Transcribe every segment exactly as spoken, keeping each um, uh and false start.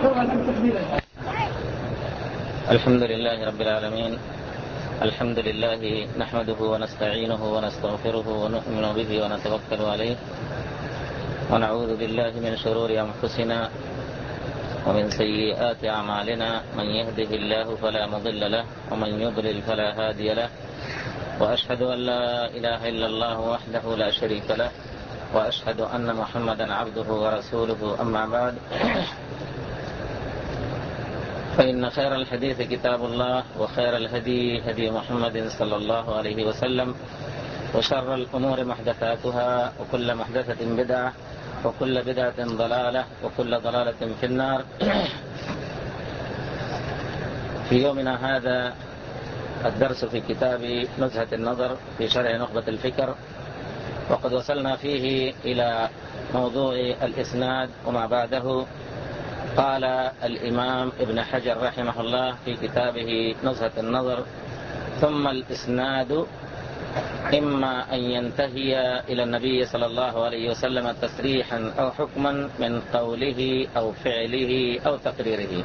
الحمد لله رب العالمين. الحمد لله نحمده ونستعينه ونستغفره ونؤمن به ونتوكل عليه، ونعوذ بالله من شرور أنفسنا ومن سيئات أعمالنا. من يهده الله فلا مضل له ومن يضلل فلا هادي له، وأشهد أن لا إله إلا الله وحده لا شريك له، وأشهد أن محمدا عبده ورسوله. أما بعد، فإن خير الحديث كتاب الله، وخير الهدي هدي محمد صلى الله عليه وسلم، وشر الأمور محدثاتها، وكل محدثة بدعة، وكل بدعة ضلالة، وكل ضلالة في النار. في يومنا هذا الدرس في كتاب نزهة النظر في شرح نخبة الفكر، وقد وصلنا فيه إلى موضوع الإسناد وما بعده. قال الإمام ابن حجر رحمه الله في كتابه نزهة النظر: ثم الإسناد إما أن ينتهي إلى النبي صلى الله عليه وسلم تصريحا أو حكما من قوله أو فعله أو تقريره.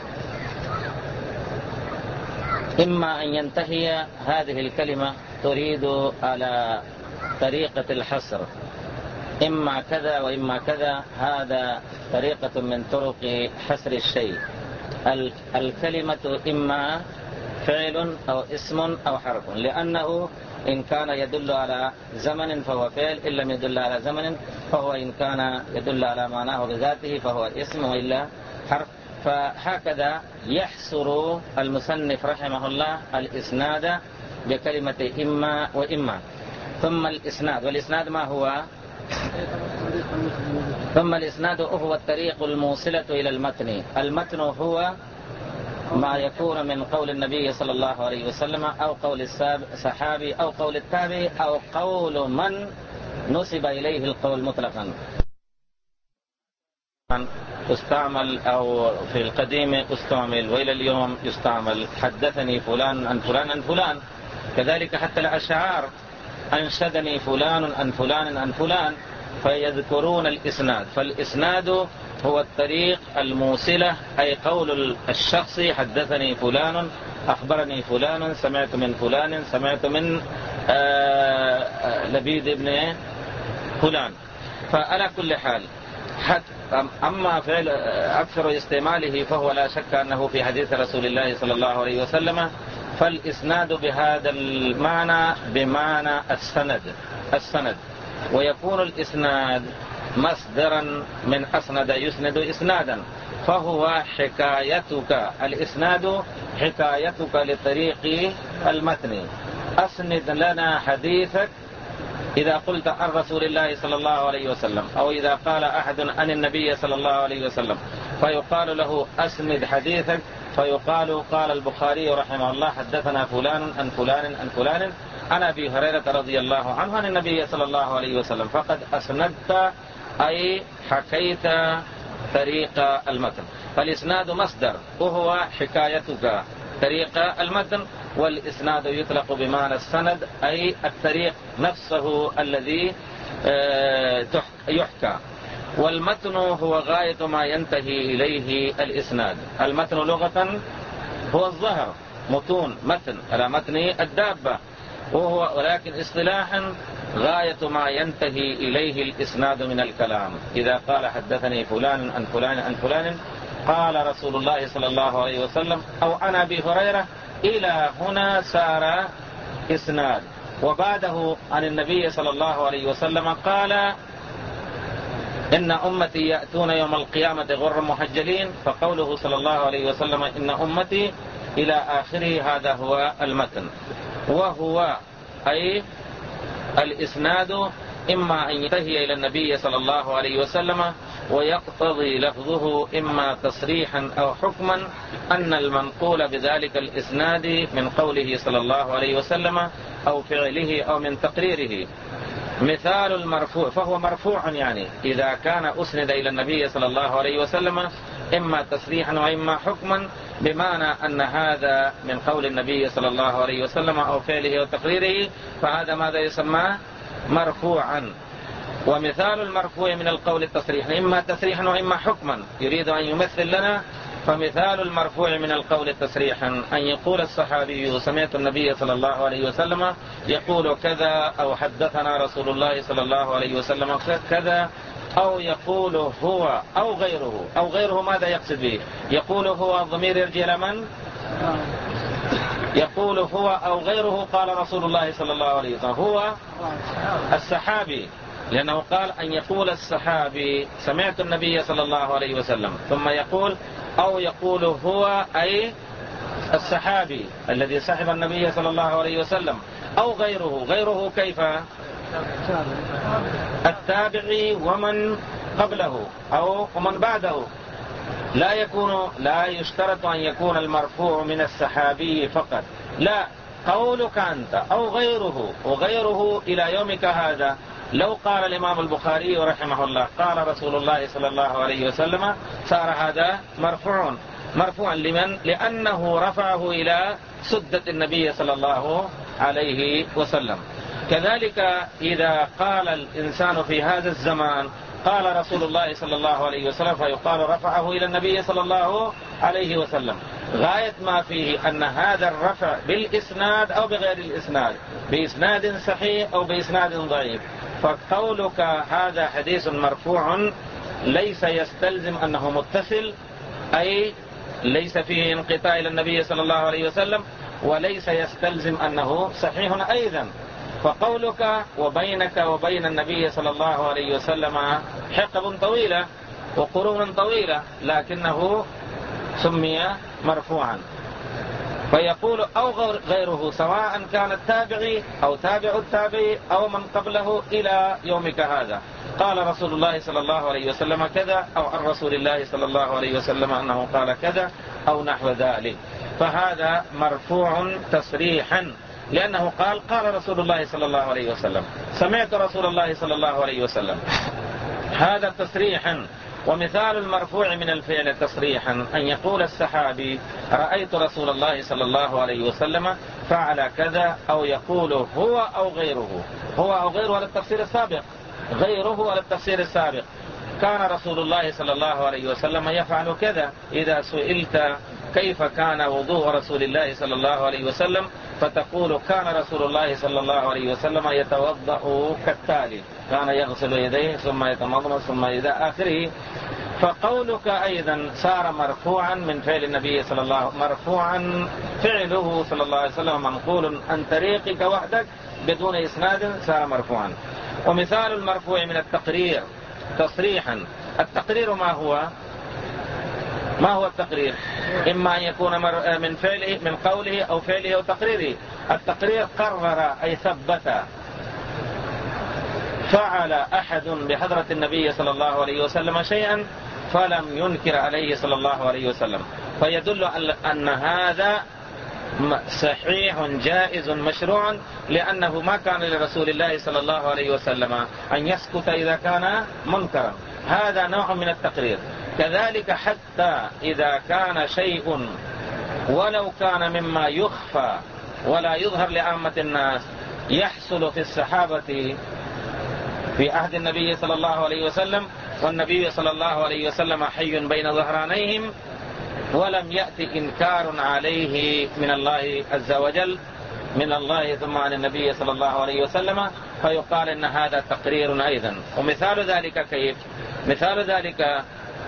إما أن ينتهي، هذه الكلمة تريد على طريقة الحصر، إما كذا وإما كذا. هذا طريقة من طرق حصر الشيء. الكلمة إما فعل أو اسم أو حرف، لأنه إن كان يدل على زمن فهو فعل، إن لم يدل على زمن فهو إن كان يدل على معناه بذاته فهو اسم وإلا حرف. فهكذا يحصر المصنف رحمه الله الإسناد بكلمة إما وإما. ثم الإسناد، والإسناد ما هو؟ ثم الإسناد هو الطريق الموصلة إلى المتن. المتن هو ما يكون من قول النبي صلى الله عليه وسلم أو قول الصحابي أو قول التابعي أو قول من نسب إليه القول مطلقا. استعمل أو في القديم استعمل، وإلى اليوم يستعمل. حدثني فلان عن فلان عن فلان. كذلك حتى الأشعار: أنشدني فلان عن فلان عن فلان، فيذكرون الإسناد. فالإسناد هو الطريق الموصلة، أي قول الشخص: حدثني فلان، أخبرني فلان، سمعت من فلان، سمعت من لبيد بن فلان. فعلى كل حال، أما فعل أكثر استعماله فهو لا شك أنه في حديث رسول الله صلى الله عليه وسلم. فالإسناد بهذا المعنى بمعنى السند السند ويكون الإسناد مصدرا من أسند يسند إسنادا، فهو حكايتك. الإسناد حكايتك لطريق المتن. أسند لنا حديثك إذا قلت عن رسول الله صلى الله عليه وسلم، أو إذا قال أحد عن النبي صلى الله عليه وسلم فيقال له أسند حديثك، فيقال: قال البخاري رحمه الله حدثنا فلان عن فلان عن فلان عن أبي هريرة رضي الله عنه عن النبي صلى الله عليه وسلم. فقد أسندت، أي حكيت طريق المتن. فالإسناد مصدر وهو حكايتك طريق المتن، والإسناد يطلق بمعنى السند، أي الطريق نفسه الذي يحكى. والمتن هو غاية ما ينتهي إليه الإسناد. المتن لغة هو الظهر، متون متن على متن الدابة، وهو ولكن اصطلاحا غاية ما ينتهي إليه الإسناد من الكلام. إذا قال حدثني فلان عن فلان عن فلان، قال رسول الله صلى الله عليه وسلم، أو عن أبي هريرة، إلى هنا سار إسناد. وبعده عن النبي صلى الله عليه وسلم قال: إن أمتي يأتون يوم القيامة غر محجلين. فقوله صلى الله عليه وسلم إن أمتي إلى آخره، هذا هو المتن. وهو أي الإسناد إما أن ينتهي إلى النبي صلى الله عليه وسلم، ويقتضي لفظه إما تصريحا أو حكما أن المنقول بذلك الإسناد من قوله صلى الله عليه وسلم أو فعله أو من تقريره. مثال المرفوع، فهو مرفوع يعني إذا كان أسند إلى النبي صلى الله عليه وسلم إما تصريحا وإما حكما، بمعنى أن هذا من قول النبي صلى الله عليه وسلم أو فعله أو تقريره، فهذا ماذا يسمى؟ مرفوعا. ومثال المرفوع من القول التصريح إما تصريحا وإما حكما، يريد أن يمثل لنا فمثال المرفوع من القول تصريحا أن يقول الصحابي سمعت النبي صلى الله عليه وسلم يقول كذا، أو حدثنا رسول الله صلى الله عليه وسلم كذا، أو يقول هو أو غيره. أو غيره ماذا يقصد به؟ يقول هو الضمير يرجع إلى من؟ يقول هو أو غيره قال رسول الله صلى الله عليه وسلم هو الصحابي، لأنه قال أن يقول الصحابي سمعت النبي صلى الله عليه وسلم، ثم يقول أو يقول هو أي الصحابي الذي صحب النبي صلى الله عليه وسلم، أو غيره. غيره كيف؟ التابعي ومن قبله أو ومن بعده. لا يكون لا يشترط أن يكون المرفوع من الصحابي فقط، لا، قولك أنت أو غيره، وغيره إلى يومك هذا. لو قال الإمام البخاري رحمه الله قال رسول الله صلى الله عليه وسلم صار هذا مرفوع. مرفوعا لمن؟ لأنه رفعه إلى سدة النبي صلى الله عليه وسلم. كذلك إذا قال الإنسان في هذا الزمان قال رسول الله صلى الله عليه وسلم فيقال رفعه إلى النبي صلى الله عليه وسلم. غاية ما فيه أن هذا الرفع بالإسناد أو بغير الإسناد، بإسناد صحيح أو بإسناد ضعيف. فقولك هذا حديث مرفوع ليس يستلزم أنه متصل، أي ليس فيه انقطاع إلى النبي صلى الله عليه وسلم، وليس يستلزم أنه صحيح أيضا. فقولك وبينك وبين النبي صلى الله عليه وسلم حقب طويلة وقرون طويلة، لكنه سمي مرفوعا. فيقول أو غيره، سواء كان التابعي أو تابع التابعي أو من قبله إلى يومك هذا، قال رسول الله صلى الله عليه وسلم كذا، أو عن رسول الله صلى الله عليه وسلم أنه قال كذا أو نحو ذلك، فهذا مرفوع تصريحا، لأنه قال قال رسول الله صلى الله عليه وسلم، سمعت رسول الله صلى الله عليه وسلم، هذا تصريحا. ومثال المرفوع من الفعل تصريحا أن يقول الصحابي رأيت رسول الله صلى الله عليه وسلم فعل كذا، أو يقول هو أو غيره. هو أو غيره على التفسير السابق، غيره على التفسير السابق. كان رسول الله صلى الله عليه وسلم يفعل كذا. إذا سئلت كيف كان وضوء رسول الله صلى الله عليه وسلم فتقول كان رسول الله صلى الله عليه وسلم يتوضأ كالتالي، كان يغسل يديه ثم يتمضمض ثم إلى آخره. فقولك أيضا صار مرفوعا من فعل النبي صلى الله عليه وسلم، مرفوعا فعله صلى الله عليه وسلم منقول عن طريقك وحدك بدون إسناد، صار مرفوعا. ومثال المرفوع من التقرير تصريحا. التقرير ما هو؟ ما هو التقرير؟ إما أن يكون من فعله من قوله أو فعله أو تقريره. التقرير قرر أي ثبت. فعل أحد بحضرة النبي صلى الله عليه وسلم شيئا فلم ينكر عليه صلى الله عليه وسلم، فيدل أن هذا صحيح جائز مشروع، لأنه ما كان لرسول الله صلى الله عليه وسلم أن يسكت إذا كان منكرا. هذا نوع من التقرير. كذلك حتى إذا كان شيء ولو كان مما يخفى ولا يظهر لعامة الناس يحصل في الصحابة في عهد النبي صلى الله عليه وسلم، والنبي صلى الله عليه وسلم حي بين ظهرانيهم، ولم يأتي إنكار عليه من الله عز وجل، من الله ثم عن النبي صلى الله عليه وسلم، فيقال إن هذا تقرير أيضا. ومثال ذلك كيف؟ مثال ذلك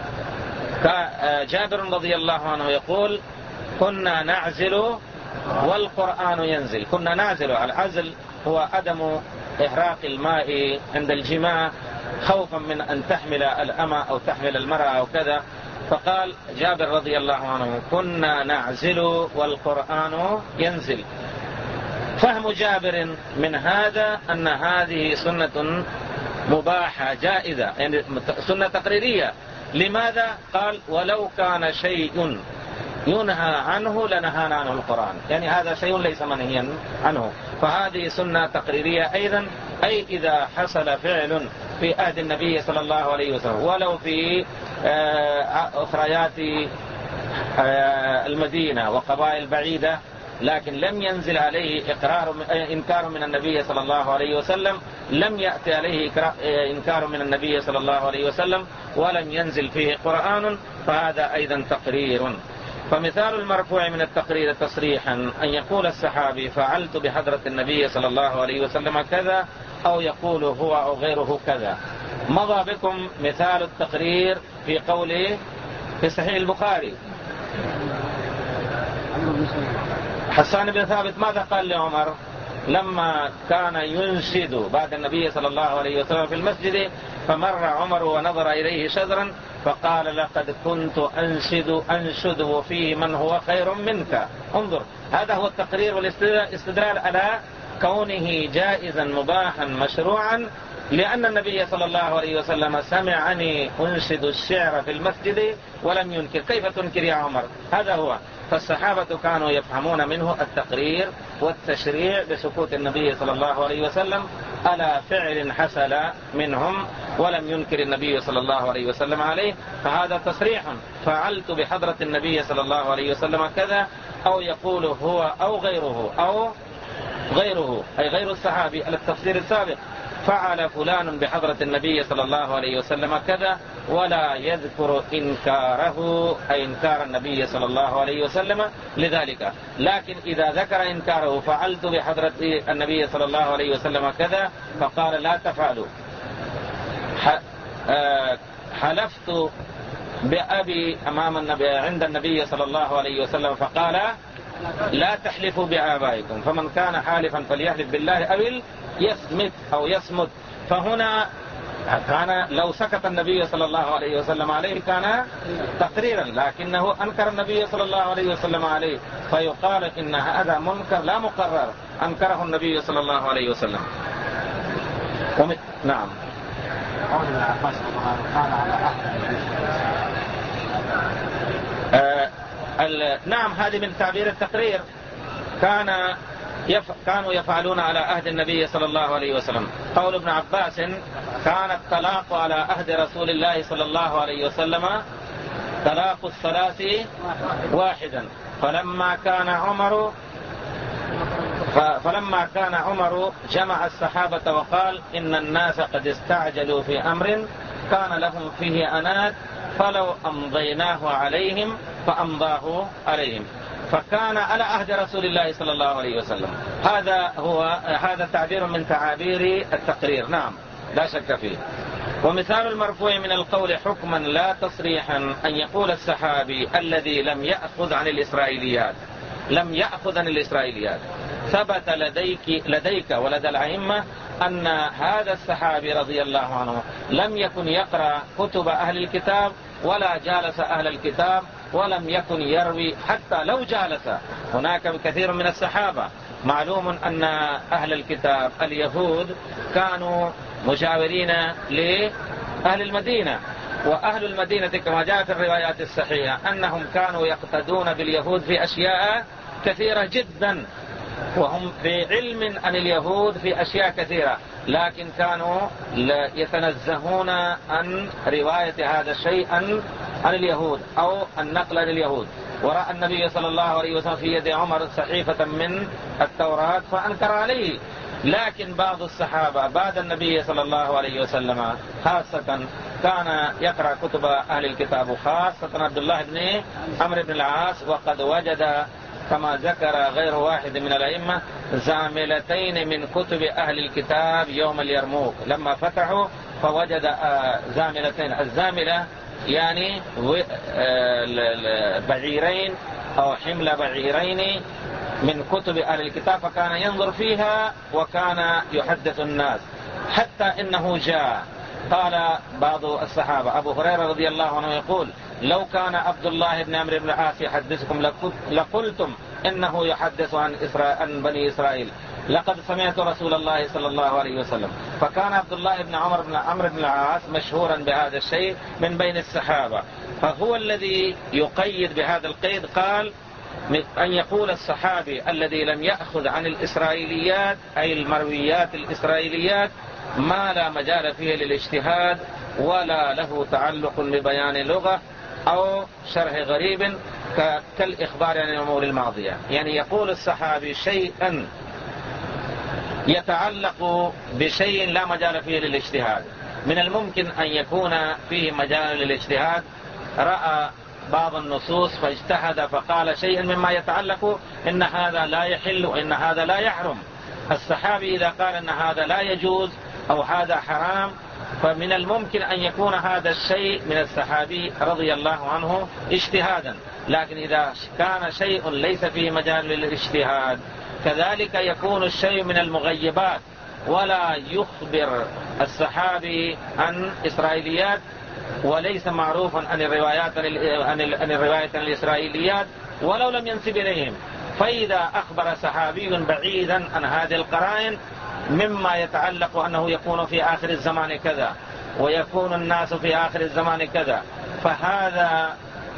جابر رضي الله عنه يقول كنا نعزل والقرآن ينزل. كنا نعزل، العزل هو عدم إحراق الماء عند الجماع خوفا من أن تحمل الأمة أو تحمل المرأة أو كذا. فقال جابر رضي الله عنه كنا نعزل والقرآن ينزل. فهم جابر من هذا أن هذه سنة مباحة جائزة، يعني سنة تقريرية. لماذا؟ قال ولو كان شيء ينهى عنه لنهانا عنه القرآن، يعني هذا شيء ليس منهيا عنه، فهذه سنة تقريرية أيضا. أي إذا حصل فعل في عهد النبي صلى الله عليه وسلم ولو في أخريات المدينة وقبائل بعيدة لكن لم ينزل عليه إقرار إنكار من النبي صلى الله عليه وسلم، لم يأتي عليه إنكار من النبي صلى الله عليه وسلم، ولم ينزل فيه قرآن، فهذا أيضا تقرير. فمثال المرفوع من التقرير تصريحا أن يقول الصحابي فعلت بحضرة النبي صلى الله عليه وسلم كذا، أو يقول هو أو غيره كذا. مضى بكم مثال التقرير في قوله في صحيح البخاري. حسان بن ثابت ماذا قال لعمر لما كان ينشد بعد النبي صلى الله عليه وسلم في المسجد، فمر عمر ونظر إليه شذرا فقال لقد كنت أنشد أنشد وفيه من هو خير منك. انظر، هذا هو التقرير والاستدلال على كونه جائزا مباحا مشروعا، لأن النبي صلى الله عليه وسلم سمعني أنشد الشعر في المسجد ولم ينكر. كيف تنكر يا عمر؟ هذا هو. فالصحابة كانوا يفهمون منه التقرير والتشريع بسكوت النبي صلى الله عليه وسلم على فعل حصل منهم ولم ينكر النبي صلى الله عليه وسلم عليه، فهذا تصريح. فعلت بحضرة النبي صلى الله عليه وسلم كذا، أو يقول هو أو غيره أو غيره أي غير الصحابي على التفسير السابق، فعل فلان بحضرة النبي صلى الله عليه وسلم كذا، ولا يذكر إنكاره أي إنكار النبي صلى الله عليه وسلم لذلك. لكن إذا ذكر إنكاره فعلت بحضرة النبي صلى الله عليه وسلم كذا، فقال لا تفعلوا. حلفت بأبي أمام النبي عند النبي صلى الله عليه وسلم فقال لا تحلفوا بآبائكم، فمن كان حالفا فليحلف بالله أو يصمت أو يصمت. فهنا كان لو سكت النبي صلى الله عليه وسلم عليه كان تقريرا، لكنه أنكر النبي صلى الله عليه وسلم عليه، فيقال إن هذا منكر لا مقرر أنكره النبي صلى الله عليه وسلم. نعم. آه نعم، هذه من تعبير التقرير. كان يف... كانوا يفعلون على عهد النبي صلى الله عليه وسلم. قول ابن عباس كان الطلاق على عهد رسول الله صلى الله عليه وسلم طلاق الثلاث واحدا، فلما كان عمر ف... فلما كان عمر جمع الصحابة وقال إن الناس قد استعجلوا في أمر كان لهم فيه أنات فلو أمضيناه عليهم فأمضاه عليهم، فكان على عهد رسول الله صلى الله عليه وسلم. هذا هو هذا تعبير من تعابير التقرير، نعم لا شك فيه. ومثال المرفوع من القول حكما لا تصريحا أن يقول الصحابي الذي لم يأخذ عن الإسرائيليات لم يأخذ عن الإسرائيليات ثبت لديك لديك ولدى الأئمة أن هذا الصحابي رضي الله عنه لم يكن يقرأ كتب أهل الكتاب ولا جالس أهل الكتاب ولم يكن يروي، حتى لو جالس. هناك كثير من الصحابة معلوم أن أهل الكتاب اليهود كانوا مجاورين لأهل المدينة، وأهل المدينة كما جاء في الروايات الصحيحة أنهم كانوا يقتدون باليهود في أشياء كثيرة جدا، وهم في علم عن اليهود في أشياء كثيرة، لكن كانوا يتنزهون عن رواية هذا الشيء عن عن اليهود أو النقل عن اليهود. ورأى النبي صلى الله عليه وسلم في يد عمر صحيفة من التوراة فأنكر عليه. لكن بعض الصحابة بعد النبي صلى الله عليه وسلم خاصة كان يقرأ كتب أهل الكتاب، خاصة عبد الله بن عمرو بن العاص، وقد وجد كما ذكر غير واحد من الأئمة زاملتين من كتب أهل الكتاب يوم اليرموك، لما فتحوا فوجد زاملتين. الزاملة يعني بعيرين أو حمل بعيرين من كتب أهل الكتاب، فكان ينظر فيها وكان يحدث الناس، حتى إنه جاء قال بعض الصحابة أبو هريرة رضي الله عنه يقول لو كان عبد الله بن عمرو بن العاص يحدثكم لقلتم إنه يحدث عن, إسرائيل عن بني إسرائيل، لقد سمعت رسول الله صلى الله عليه وسلم. فكان عبد الله بن عمر بن عمرو بن العاص مشهورا بهذا الشيء من بين الصحابة، فهو الذي يقيد بهذا القيد. قال أن يقول الصحابي الذي لم يأخذ عن الإسرائيليات أي المرويات الإسرائيليات ما لا مجال فيه للاجتهاد ولا له تعلق ببيان لغة أو شرح غريب كالإخبار عن الأمور الماضية. يعني يقول الصحابي شيئا يتعلق بشيء لا مجال فيه للاجتهاد، من الممكن أن يكون فيه مجال للاجتهاد، رأى بعض النصوص فاجتهد فقال شيئا مما يتعلق إن هذا لا يحل وإن هذا لا يحرم. الصحابي إذا قال إن هذا لا يجوز أو هذا حرام، فمن الممكن أن يكون هذا الشيء من الصحابي رضي الله عنه اجتهادا. لكن إذا كان شيء ليس فيه مجال للاجتهاد، كذلك يكون الشيء من المغيبات، ولا يخبر الصحابي عن إسرائيليات وليس معروفا عن الروايات عن الرواية عن الإسرائيليات ولو لم ينسب إليهم. فإذا أخبر صحابي بعيدا عن هذه القرائن مما يتعلق أنه يكون في آخر الزمان كذا ويكون الناس في آخر الزمان كذا، فهذا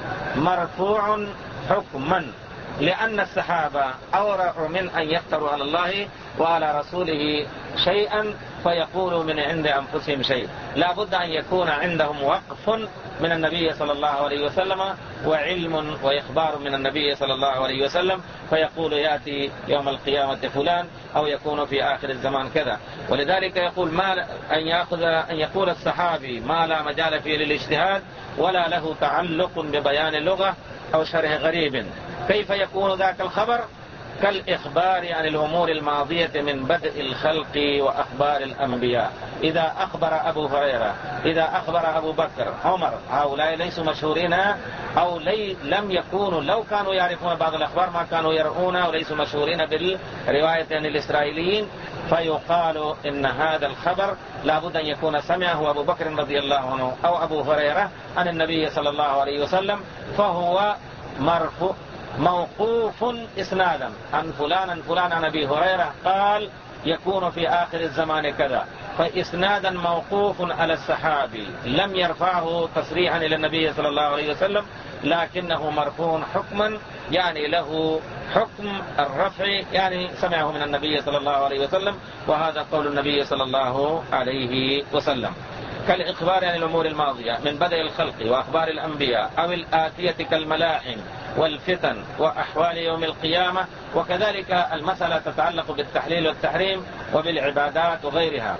مرفوع حكما، لأن الصحابة أورع من أن يفتروا على الله وعلى رسوله شيئا فيقولوا من عند أنفسهم شيء. لا بد أن يكون عندهم وقف من النبي صلى الله عليه وسلم وعلم وإخبار من النبي صلى الله عليه وسلم، فيقول يأتي يوم القيامة فلان أو يكون في آخر الزمان كذا. ولذلك يقول ما أن يأخذ أن يقول الصحابي ما لا مجال فيه للاجتهاد ولا له تعلق ببيان اللغة أو شرح غريب. كيف يكون ذاك الخبر؟ كالإخبار عن الأمور الماضية من بدء الخلق وأخبار الأنبياء. إذا أخبر أبو هريرة، إذا أخبر أبو بكر، عمر، هؤلاء ليسوا مشهورين أو لي لم يكونوا، لو كانوا يعرفون بعض الأخبار ما كانوا يرؤون وليسوا مشهورين بالرواية عن الإسرائيليين، فيقال إن هذا الخبر لابد أن يكون سمعه أبو بكر رضي الله عنه أو أبو هريرة عن النبي صلى الله عليه وسلم، فهو مرفوع موقوف إسنادا عن فلان عن فلان عن أبي هريرة قال يكون في آخر الزمان كذا، فإسنادا موقوف على الصحابي لم يرفعه تصريحا إلى النبي صلى الله عليه وسلم، لكنه مرفوع حكما، يعني له حكم الرفع، يعني سمعه من النبي صلى الله عليه وسلم، وهذا قول النبي صلى الله عليه وسلم. كالإخبار عن الأمور الماضية من بدء الخلق وأخبار الأنبياء أو الآتية كالملاحم والفتن وأحوال يوم القيامة. وكذلك المسألة تتعلق بالتحليل والتحريم وبالعبادات وغيرها.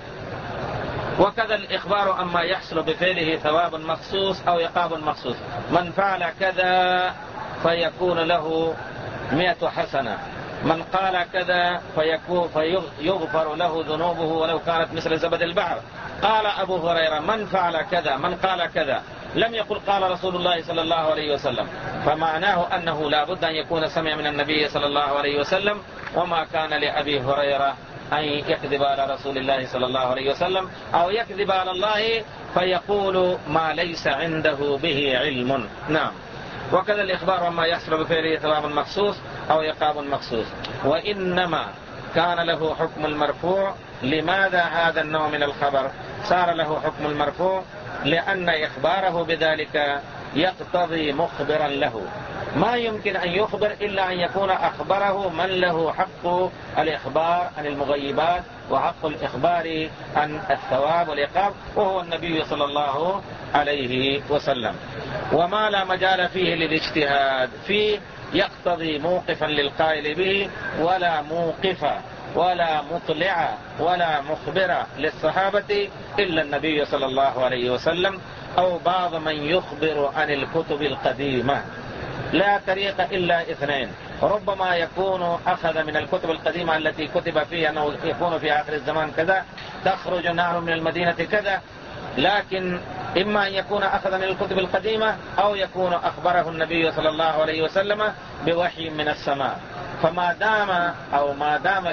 وكذا الإخبار عما يحصل بفعله ثواب مخصوص أو عقاب مخصوص. من فعل كذا فيكون له مئة حسنة، من قال كذا فيكون فيغفر له ذنوبه ولو كانت مثل زبد البحر. قال أبو هريرة من فعل كذا، من قال كذا، لم يقل قال رسول الله صلى الله عليه وسلم، فمعناه أنه لا بد أن يكون سمع من النبي صلى الله عليه وسلم، وما كان لأبي هريرة أن يكذب على رسول الله صلى الله عليه وسلم أو يكذب على الله فيقول ما ليس عنده به علم. نعم. وكذا الإخبار عما يحصل بفعله ثواب مخصوص أو عقاب مخصوص. وإنما كان له حكم المرفوع. لماذا هذا النوع من الخبر صار له حكم المرفوع؟ لأن إخباره بذلك يقتضي مخبرا له، ما يمكن أن يخبر إلا أن يكون أخبره من له حق الإخبار عن المغيبات وحق الإخبار عن الثواب والعقاب، وهو النبي صلى الله عليه وسلم. وما لا مجال فيه للاجتهاد فيه يقتضي موقفا للقائل به، ولا موقف ولا مطلع ولا مخبر للصحابة إلا النبي صلى الله عليه وسلم أو بعض من يخبر عن الكتب القديمة. لا طريق إلا اثنين، ربما يكون أخذ من الكتب القديمة التي كتب فيها أنه يكون في آخر الزمان كذا، تخرج نار من المدينة كذا، لكن إما أن يكون أخذ من الكتب القديمة أو يكون أخبره النبي صلى الله عليه وسلم بوحي من السماء. فما دام أو ما دام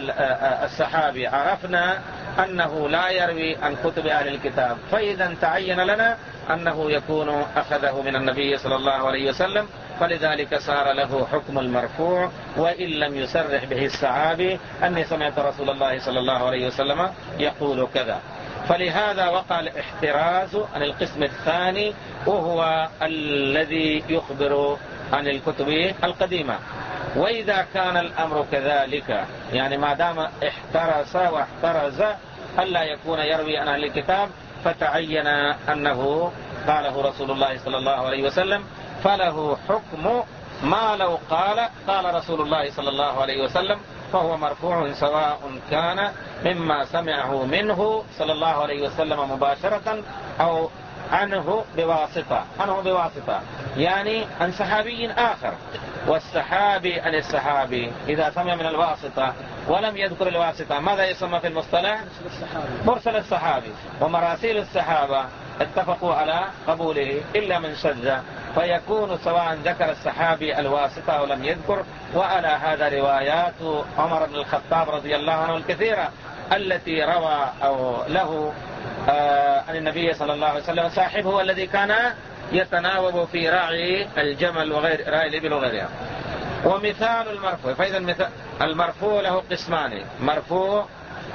الصحابي عرفنا أنه لا يروي عن كتب أهل الكتاب، فإذا تعين لنا أنه يكون أخذه من النبي صلى الله عليه وسلم، فلذلك صار له حكم المرفوع وإن لم يسرح به الصحابي أني سمعت رسول الله صلى الله عليه وسلم يقول كذا. فلهذا وقع الاحتراز عن القسم الثاني، وهو الذي يخبر عن الكتب القديمة. وإذا كان الأمر كذلك، يعني ما دام احترس واحترز ألا يكون يروي عن أهل الكتاب، فتعين أنه قاله رسول الله صلى الله عليه وسلم، فله حكم ما لو قال قال رسول الله صلى الله عليه وسلم فهو مرفوع سواء كان مما سمعه منه صلى الله عليه وسلم مباشرة أو عنه بواسطة عنه بواسطة يعني عن صحابي آخر. والسحابي عن السحابي إذا سمع من الواسطة ولم يذكر الواسطة ماذا يسمى في المصطلح؟ مرسل الصحابي. ومراسيل الصحابة اتفقوا على قبوله إلا من شذ، فيكون سواء ذكر الصحابي الواسطة أو لم يذكر. وعلى هذا روايات عمر بن الخطاب رضي الله عنه الكثيرة التي روى أو له آه عن النبي صلى الله عليه وسلم صاحبه الذي كان يتناوب في راعي الجمل وغير راعي الإبل وغيرها. ومثال المرفوع، فإذا المرفوع له قسمان: مرفوع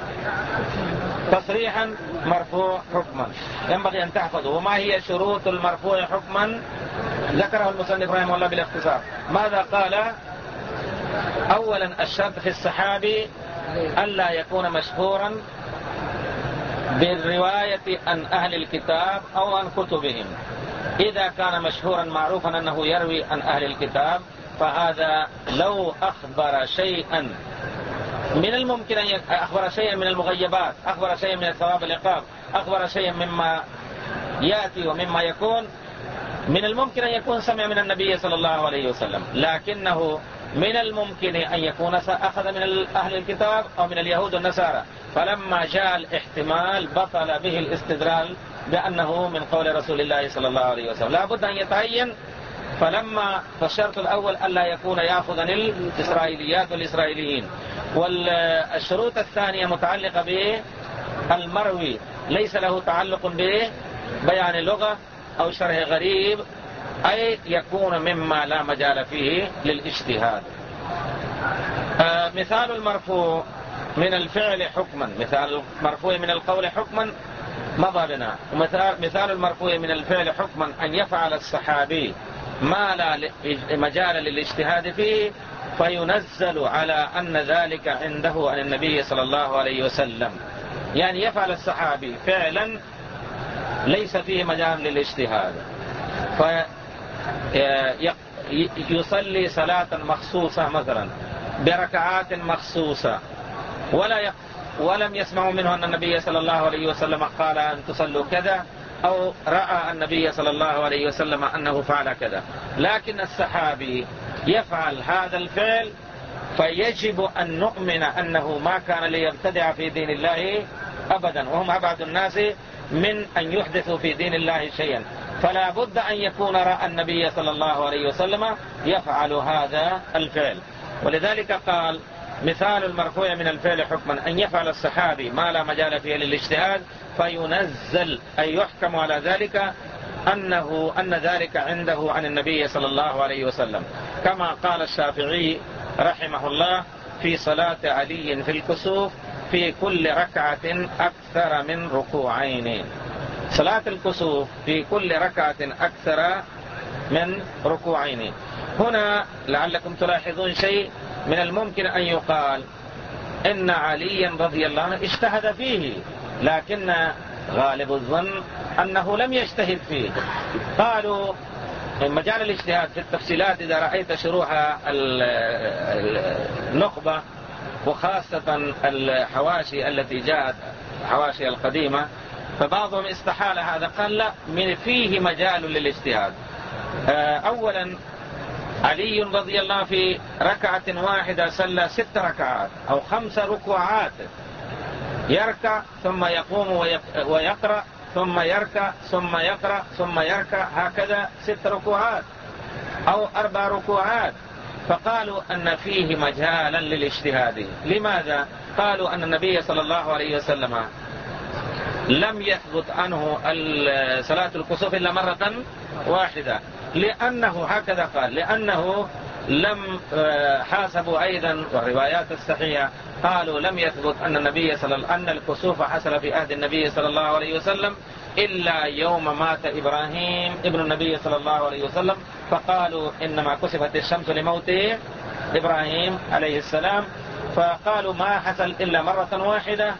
تصريحا، مرفوع حكما. ينبغي أن تحفظوا. وما هي شروط المرفوع حكما؟ ذكره المصنف رحمه الله بالاختصار. ماذا قال؟ أولا الشرط في الصحابي ألا يكون مشهورا بالرواية عن أهل الكتاب أو عن كتبهم. إذا كان مشهورا معروفا أنه يروي عن أهل الكتاب فهذا لو أخبر شيئا من الممكن أن أخبر شيئا من المغيبات، أخبر شيئا من الثواب العقاب، أخبر شيئا مما يأتي ومما يكون، من الممكن أن يكون سمع من النبي صلى الله عليه وسلم، لكنه من الممكن أن يكون أخذ من أهل الكتاب أو من اليهود والنصارى. فلما جاء الاحتمال بطل به الاستدلال بأنه من قول رسول الله صلى الله عليه وسلم. لا بد أن يتعين. فلما فالشرط الأول ألا يكون يأخذ عن الإسرائيليات والإسرائيليين. والشروط الثانية متعلقة بالمروي، ليس له تعلق ببيان اللغة أو شرح غريب، أي يكون مما لا مجال فيه للاجتهاد. آه مثال المرفوع من الفعل حكما، مثال المرفوع من القول حكما مضى بنا. ومثال مثال المرفوع من الفعل حكما أن يفعل الصحابي ما لا مجال للاجتهاد فيه فينزل على أن ذلك عنده عن النبي صلى الله عليه وسلم. يعني يفعل الصحابي فعلا ليس فيه مجال للاجتهاد، فيصلي صلاة مخصوصة مثلا بركعات مخصوصة ولا يق... ولم يسمعوا منه أن النبي صلى الله عليه وسلم قال أن تصلوا كذا، أو رأى النبي صلى الله عليه وسلم أنه فعل كذا، لكن الصحابي يفعل هذا الفعل، فيجب أن نؤمن أنه ما كان ليبتدع في دين الله أبدا، وهم أبعد الناس من أن يحدثوا في دين الله شيئا. فلا بد أن يكون رأى النبي صلى الله عليه وسلم يفعل هذا الفعل. ولذلك قال مثال المرفوع من الفعل حكما أن يفعل الصحابي ما لا مجال فيه للاجتهاد فينزل، أي يحكم على ذلك أنه أن ذلك عنده عن النبي صلى الله عليه وسلم، كما قال الشافعي رحمه الله في صلاة علي في الكسوف في كل ركعة أكثر من ركوعين. صلاة الكسوف في كل ركعة أكثر من ركوعين. هنا لعلكم تلاحظون شيء من الممكن أن يقال إن عليا رضي الله عنه اجتهد فيه، لكن غالب الظن أنه لم يجتهد فيه. قالوا مجال الاجتهاد في التفصيلات إذا رأيت شروح النخبة وخاصة الحواشي التي جاءت حواشي القديمة، فبعضهم استحال هذا، قال لا، من فيه مجال للاجتهاد. أولا علي رضي الله في ركعة واحدة صلى ست ركعات أو خمس ركوعات، يركع ثم يقوم ويقرأ ثم يركع ثم يقرأ ثم يركع، هكذا ست ركوعات أو أربع ركوعات. فقالوا أن فيه مجالا للاجتهاد. لماذا؟ قالوا أن النبي صلى الله عليه وسلم لم يثبت عنه صلاة الكسوف إلا مرة واحدة، لأنه هكذا قال، لأنه لم حاسبوا أيضا والروايات الصحيحة قالوا لم يثبت أن النبي صلى الله أن الكسوف حصل في عهد النبي صلى الله عليه وسلم إلا يوم مات إبراهيم ابن النبي صلى الله عليه وسلم، فقالوا إنما كسفت الشمس لموت إبراهيم عليه السلام، فقالوا ما حصل إلا مرة واحدة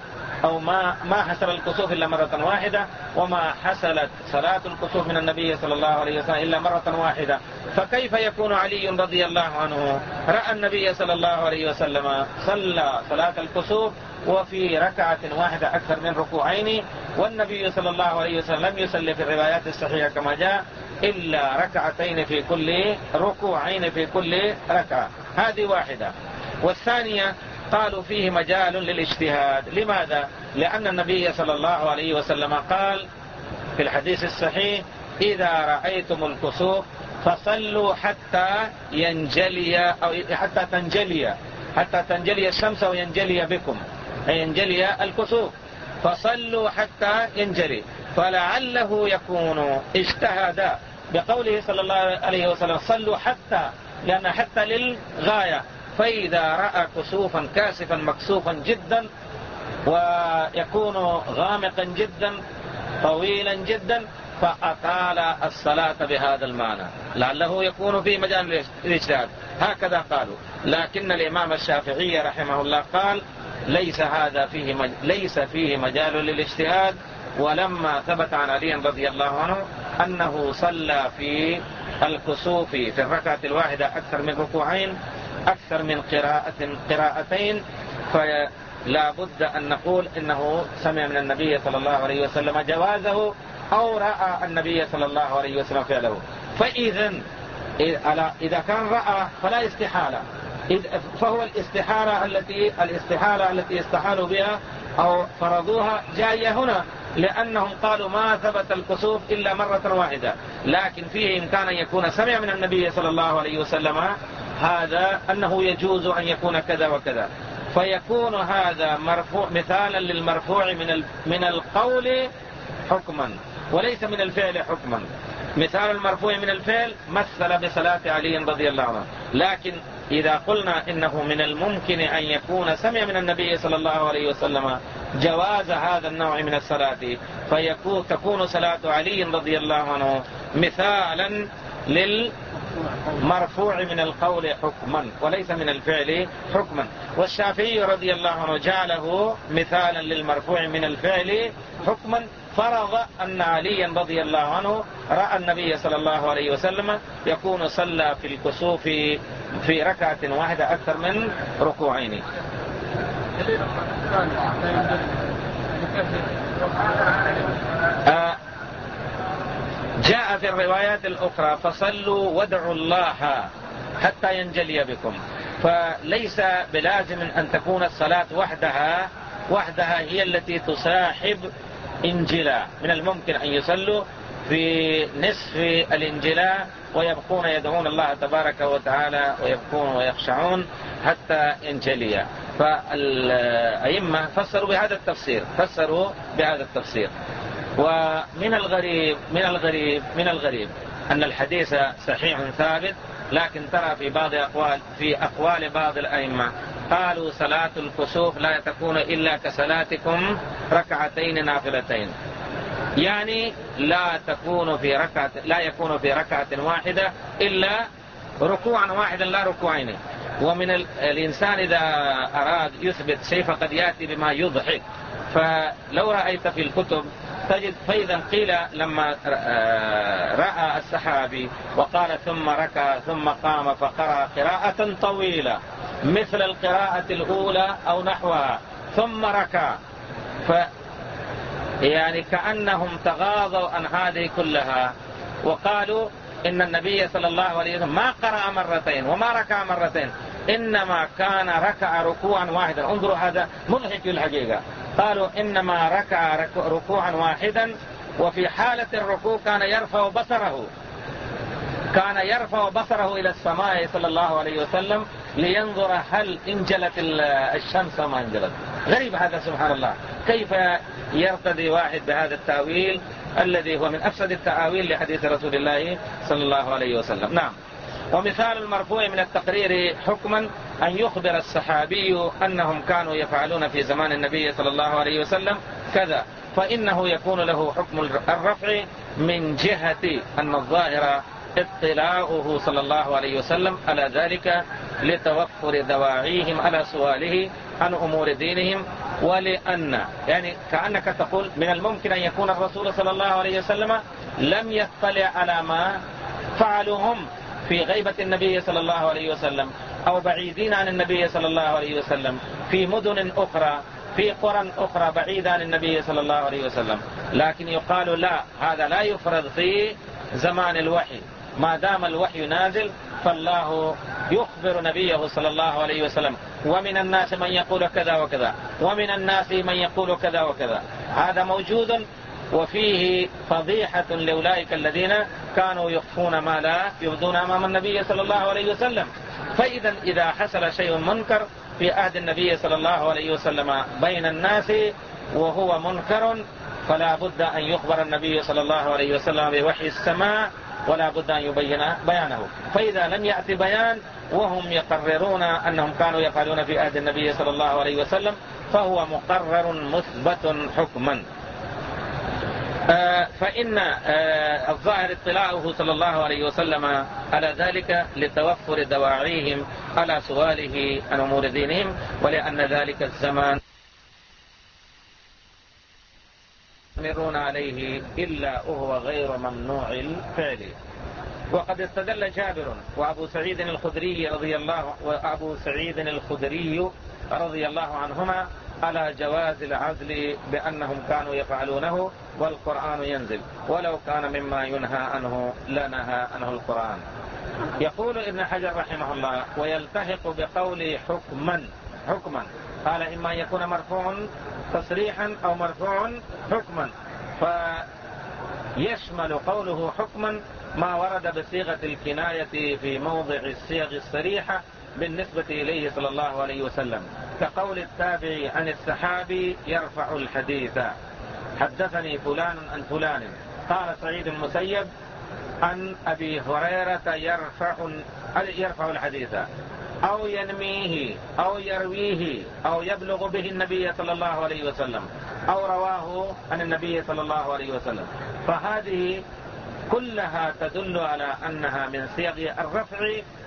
أو ما ما حصل الكسوف إلا مرة واحدة، وما حصلت صلاة الكسوف من النبي صلى الله عليه وسلم إلا مرة واحدة، فكيف يكون علي رضي الله عنه رأى النبي صلى الله عليه وسلم صلى صلاة الكسوف وفي ركعة واحدة أكثر من ركوعين، والنبي صلى الله عليه وسلم لم يصلي في الروايات الصحيحة كما جاء إلا ركعتين في كل ركوعين في كل ركعة؟ هذه واحدة. والثانية قالوا فيه مجال للاجتهاد. لماذا؟ لأن النبي صلى الله عليه وسلم قال في الحديث الصحيح: إذا رأيتم الكسوف فصلوا حتى ينجلي أو حتى تنجلي حتى تنجلي الشمس وينجلي بكم، أي ينجلي الكسوف، فصلوا حتى ينجلي. فلعله يكون اجتهد بقوله صلى الله عليه وسلم صلوا حتى، لأن حتى للغاية. فإذا رأى كسوفا كاسفا مكسوفا جدا ويكون غامقا جدا طويلا جدا فأطال الصلاة بهذا المعنى، لعله يكون في مجال الاجتهاد، هكذا قالوا. لكن الإمام الشافعي رحمه الله قال ليس هذا فيه مج... ليس فيه مجال للاجتهاد. ولما ثبت عن علي رضي الله عنه أنه صلى في الكسوف في الركعة الواحدة أكثر من ركوعين أكثر من قراءة قراءتين، فلا بد أن نقول إنه سمع من النبي صلى الله عليه وسلم جوازه أو رأى النبي صلى الله عليه وسلم فعله. فإذا إذا كان رأى فلا استحالة، فهو الاستحالة التي الاستحالة التي استحالوا بها أو فرضوها جاية هنا، لأنهم قالوا ما ثبت الكسوف إلا مرة واحدة، لكن فيه إمكان أن يكون سمع من النبي صلى الله عليه وسلم هذا أنه يجوز أن يكون كذا وكذا، فيكون هذا مرفوع مثالا للمرفوع من من القول حكما وليس من الفعل حكما. مثال المرفوع من الفعل مثل بصلاة علي رضي الله عنه، لكن إذا قلنا إنه من الممكن أن يكون سمع من النبي صلى الله عليه وسلم جواز هذا النوع من الصلاة، فيكون تكون صلاة علي رضي الله عنه مثالا للمرفوع من القول حكما وليس من الفعل حكما. والشافعي رضي الله عنه جعله مثالا للمرفوع من الفعل حكما، فرض أن علي رضي الله عنه رأى النبي صلى الله عليه وسلم يكون صلى في الكسوف في ركعة واحدة أكثر من ركوعين. آه جاء في الروايات الأخرى فصلوا وادعوا الله حتى ينجلي بكم، فليس بلازم أن تكون الصلاة وحدها وحدها هي التي تصاحب انجلاء. من الممكن أن يصلوا في نصف الانجلاء ويبقون يدعون الله تبارك وتعالى ويبقون ويخشعون حتى ينجلي. فالأئمة فسروا بهذا التفسير فسروا بهذا التفسير. ومن الغريب من الغريب من الغريب أن الحديث صحيح ثابت، لكن ترى في بعض أقوال في أقوال بعض الأئمة قالوا صلاة الكسوف لا تكون إلا كصلاتكم ركعتين نافلتين، يعني لا تكون في ركعة لا يكون في ركعة واحدة إلا ركوعا واحدا لا ركوعين. ومن الإنسان إذا أراد يثبت شيء فقد يأتي بما يضحك. فلو رأيت في الكتب تجد فإذا قيل لما رأى الصحابي وقال ثم ركع ثم قام فقرأ قراءة طويلة مثل القراءة الأولى أو نحوها ثم ركع، ف يعني كأنهم تغاضوا عن هذه كلها وقالوا إن النبي صلى الله عليه وسلم ما قرأ مرتين وما ركع مرتين، إنما كان ركع ركوعا واحدا. انظروا هذا مضحك الحقيقة. قالوا إنما ركع ركوعا واحدا، وفي حالة الركوع كان يرفع بصره كان يرفع بصره إلى السماء صلى الله عليه وسلم لينظر هل انجلت الشمس وما انجلت. غريب هذا سبحان الله، كيف يرتدي واحد بهذا التأويل الذي هو من أفسد التأويل لحديث رسول الله صلى الله عليه وسلم. نعم. ومثال المرفوع من التقرير حكما أن يخبر الصحابي أنهم كانوا يفعلون في زمان النبي صلى الله عليه وسلم كذا، فإنه يكون له حكم الرفع من جهة أن الظاهر اطلاعه صلى الله عليه وسلم على ذلك لتوفر دواعيهم على سؤاله عن أمور دينهم. ولأن يعني كأنك تقول من الممكن أن يكون الرسول صلى الله عليه وسلم لم يطلع على ما فعلوا هم في غيبة النبي صلى الله عليه وسلم، أو بعيدين عن النبي صلى الله عليه وسلم في مدن أخرى في قرى أخرى بعيدة عن النبي صلى الله عليه وسلم. لكن يقال لا، هذا لا يفرض في زمان الوحي، ما دام الوحي نازل فالله يخبر نبيه صلى الله عليه وسلم، ومن الناس من يقول كذا وكذا، ومن الناس من يقول كذا وكذا. هذا موجود، وفيه فضيحة لأولئك الذين كانوا يخفون ما لا يبدون أمام النبي صلى الله عليه وسلم. فإذا إذا حصل شيء منكر في عهد النبي صلى الله عليه وسلم بين الناس وهو منكر، فلا بد أن يخبر النبي صلى الله عليه وسلم بوحي السماء، ولا بد أن يبين بيانه. فإذا لم يأتي بيان وهم يقررون أنهم كانوا يفعلون في عهد النبي صلى الله عليه وسلم، فهو مقرر مثبت حكما. آه فإن آه الظاهر اطلاعه صلى الله عليه وسلم على ذلك لتوفر دواعيهم على سؤاله عن أمور دينهم، ولأن ذلك الزمان يستمرون عليه إلا وهو غير ممنوع الفعل. وقد استدل جابر وأبو سعيد الخدري رضي الله وأبو سعيد الخدري رضي الله عنهما على جواز العزل بأنهم كانوا يفعلونه والقرآن ينزل، ولو كان مما ينهى عنه لنهى عنه القرآن. يقول ابن حجر رحمه الله: ويلتحق بقول حكما حكما قال إما يكون مرفوع تصريحا أو مرفوع حكما، فيشمل قوله حكما ما ورد بصيغة الكناية في موضع الصيغ الصريحة بالنسبة إليه صلى الله عليه وسلم، كقول التابعي عن السحابي يرفع الحديث: حدثني فلان عن فلان قال سعيد المسيب عن أبي هريرة يرفع يرفع الحديث، أو ينميه أو يرويه أو يبلغ به النبي صلى الله عليه وسلم، أو رواه عن النبي صلى الله عليه وسلم. فهذه كلها تدل على أنها من صيغ الرفع،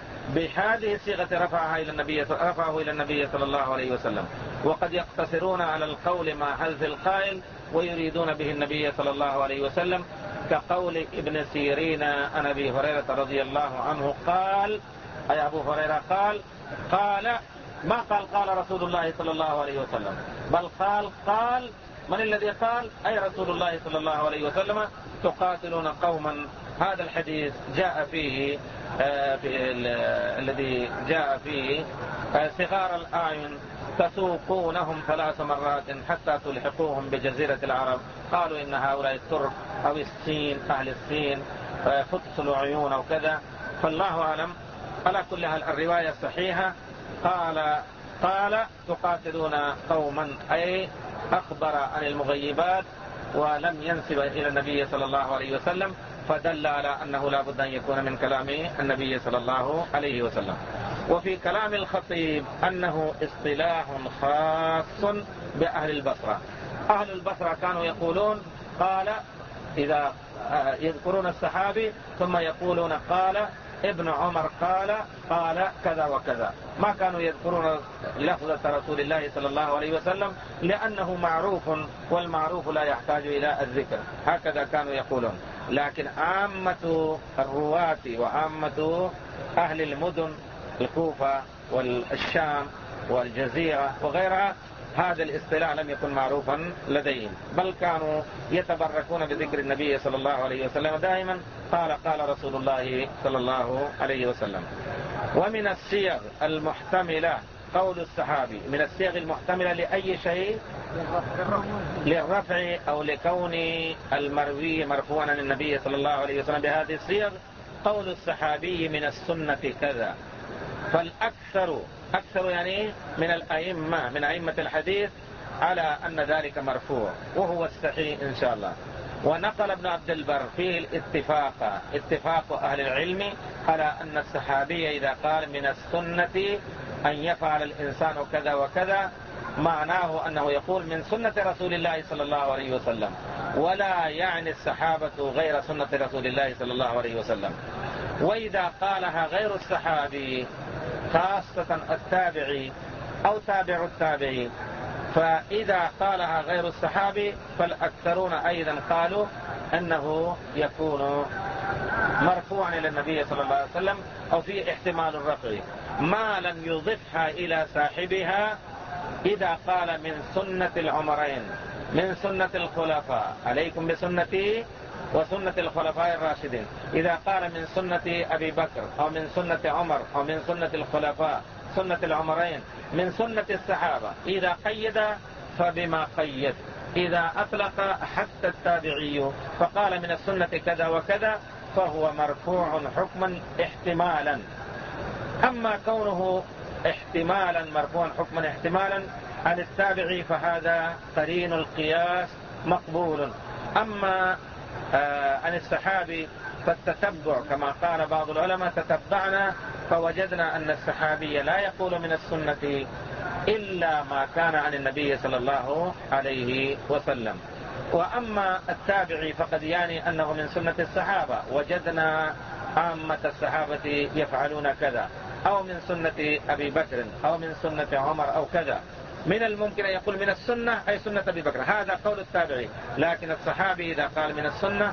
بهذه الصيغة رفعها إلى النبي رفعه إلى النبي صلى الله عليه وسلم. وقد يقتصرون على القول مع حذف القائل ويريدون به النبي صلى الله عليه وسلم، كقول ابن سيرين عن أبي هريرة رضي الله عنه قال، أي أبو هريرة قال قال ما قال قال رسول الله صلى الله عليه وسلم، بل قال قال من الذي قال؟ أي رسول الله صلى الله عليه وسلم: تقاتلون قوما. هذا الحديث جاء فيه آه في الذي جاء فيه آه صغار الأعين تسوقونهم ثلاث مرات حتى تلحقوهم بجزيرة العرب. قالوا إن هؤلاء الترك أو الصين أهل الصين آه فتس العيون أو كذا، فالله أعلم. على كل هال الرواية صحيحة. قال قال تقاتلون قوما، أي أخبر عن المغيبات ولم ينسب إلى النبي صلى الله عليه وسلم، فدل على أنه لا بد أن يكون من كلام النبي صلى الله عليه وسلم. وفي كلام الخطيب أنه اصطلاح خاص بأهل البصرة. أهل البصرة كانوا يقولون قال، إذا يذكرون الصحابي ثم يقولون قال ابن عمر قال قال كذا وكذا، ما كانوا يذكرون لفظة رسول الله صلى الله عليه وسلم، لأنه معروف والمعروف لا يحتاج إلى الذكر. هكذا كانوا يقولون. لكن عامة الرواة وعامة أهل المدن الكوفة والشام والجزيرة وغيرها هذا الاصطلاح لم يكن معروفا لديهم، بل كانوا يتبركون بذكر النبي صلى الله عليه وسلم دائما. قال قال رسول الله صلى الله عليه وسلم. ومن الصيغ المحتملة قول الصحابي، من الصيغ المحتملة لأي شيء، للرفع أو لكون المروي مرفوعا عن النبي صلى الله عليه وسلم بهذه الصيغ، قول الصحابي من السنة كذا. فالأكثر أكثر يعني من الأئمة من أئمة الحديث على أن ذلك مرفوع، وهو الصحيح إن شاء الله. ونقل ابن عبد البر فيه الاتفاق اتفاق أهل العلم على أن الصحابي إذا قال من السنة أن يفعل الإنسان كذا وكذا، معناه أنه يقول من سنة رسول الله صلى الله عليه وسلم، ولا يعني الصحابة غير سنة رسول الله صلى الله عليه وسلم. وإذا قالها غير الصحابي خاصة التابعي أو تابع التابعين. فإذا قالها غير الصحابي فالأكثرون أيضا قالوا أنه يكون مرفوعا إلى النبي صلى الله عليه وسلم أو في احتمال الرفع ما لم يضفها إلى صاحبها. إذا قال من سنة العمرين من سنة الخلفاء عليكم بسنتي وسنة الخلفاء الراشدين، إذا قال من سنة أبي بكر أو من سنة عمر أو من سنة الخلفاء سنة العمرين من سنة الصحابة، إذا قيد فبما قيد. إذا أطلق حتى التابعي فقال من السنة كذا وكذا فهو مرفوع حكما احتمالا. أما كونه احتمالا مرفوعا حكما احتمالا عن التابعي فهذا قرين القياس مقبول. أما آه عن الصحابي فالتتبع كما قال بعض العلماء تتبعنا فوجدنا أن الصحابي لا يقول من السنة إلا ما كان عن النبي صلى الله عليه وسلم. وأما التابعي فقد يعني أنه من سنة الصحابة، وجدنا عامة الصحابة يفعلون كذا، أو من سنة أبي بكر أو من سنة عمر أو كذا. من الممكن أن يقول من السنة أي سنة أبي بكر، هذا قول التابعي. لكن الصحابي إذا قال من السنة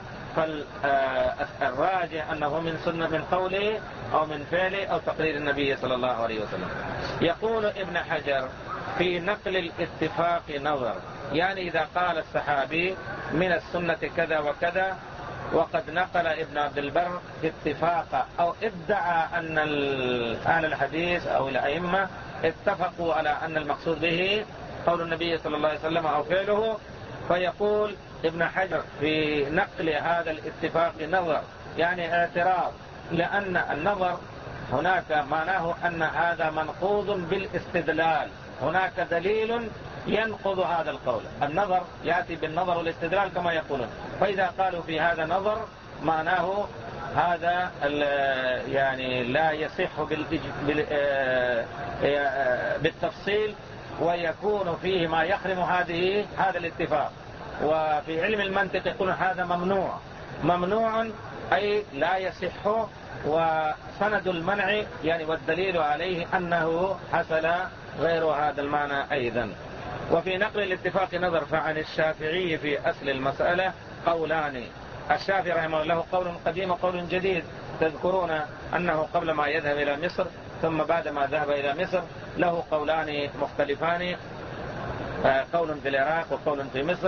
فالراجع أنه من سنة من قوله أو من فعله أو تقرير النبي صلى الله عليه وسلم. يقول ابن حجر في نقل الاتفاق نظر، يعني إذا قال الصحابي من السنة كذا وكذا وقد نقل ابن عبد البر اتفاقا أو ادعى أن أهل الحديث أو الأئمة اتفقوا على أن المقصود به قول النبي صلى الله عليه وسلم أو فعله، فيقول ابن حجر في نقل هذا الاتفاق نظر، يعني اعتراض، لأن النظر هناك معناه أن هذا منقوض بالاستدلال، هناك دليل ينقض هذا القول. النظر يأتي بالنظر والاستدلال كما يقولون، فإذا قالوا في هذا نظر معناه هذا يعني لا يصح بالتفصيل ويكون فيه ما يحرم هذه هذا الاتفاق. وفي علم المنطق يقول هذا ممنوع، ممنوع أي لا يصح، وسند المنع يعني والدليل عليه أنه حصل غير هذا المعنى أيضا. وفي نقل الاتفاق نظر، فعن الشافعي في أصل المسألة قولان. الشافعي رحمه الله قول قديم وقول جديد، تذكرون أنه قبل ما يذهب إلى مصر ثم بعد ما ذهب إلى مصر له قولان مختلفان، قول في العراق وقول في مصر،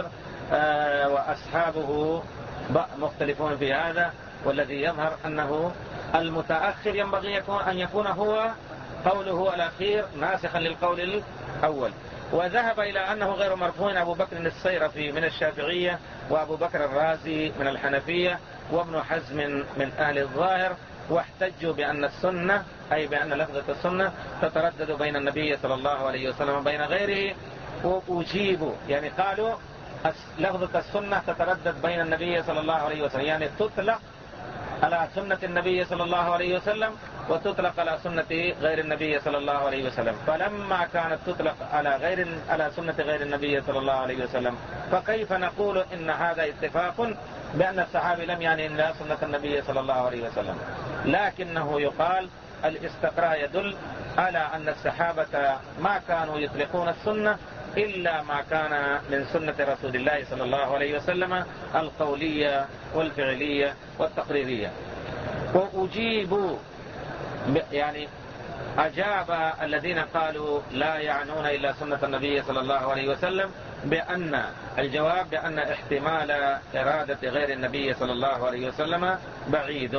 وأصحابه مختلفون في هذا. والذي يظهر أنه المتأخر ينبغي أن يكون هو قوله الأخير ناسخا للقول الأول. وذهب إلى أنه غير مرفوع أبو بكر السيرفي من الشافعية، وأبو بكر الرازي من الحنفية، وابن حزم من أهل الظاهر، واحتجوا بأن السنة أي بأن لفظة السنة تتردد بين النبي صلى الله عليه وسلم وبين غيره. وأجيبوا يعني قالوا لفظة السنة تتردد بين النبي صلى الله عليه وسلم، يعني تطلق على سنة النبي صلى الله عليه وسلم وتطلق على سنة غير النبي صلى الله عليه وسلم. فلما كانت تطلق على غير على سنة غير النبي صلى الله عليه وسلم فكيف نقول إن هذا اتفاق بأن الصحابي لم يعني إلا سنة النبي صلى الله عليه وسلم؟ لكنه يقال الاستقراء يدل على أن الصحابة ما كانوا يطلقون السنة إلا ما كان من سنة رسول الله صلى الله عليه وسلم القولية والفعلية والتقريرية. وأجيبوا يعني أجاب الذين قالوا لا يعنون إلا سنة النبي صلى الله عليه وسلم بأن الجواب بأن احتمال إرادة غير النبي صلى الله عليه وسلم بعيد.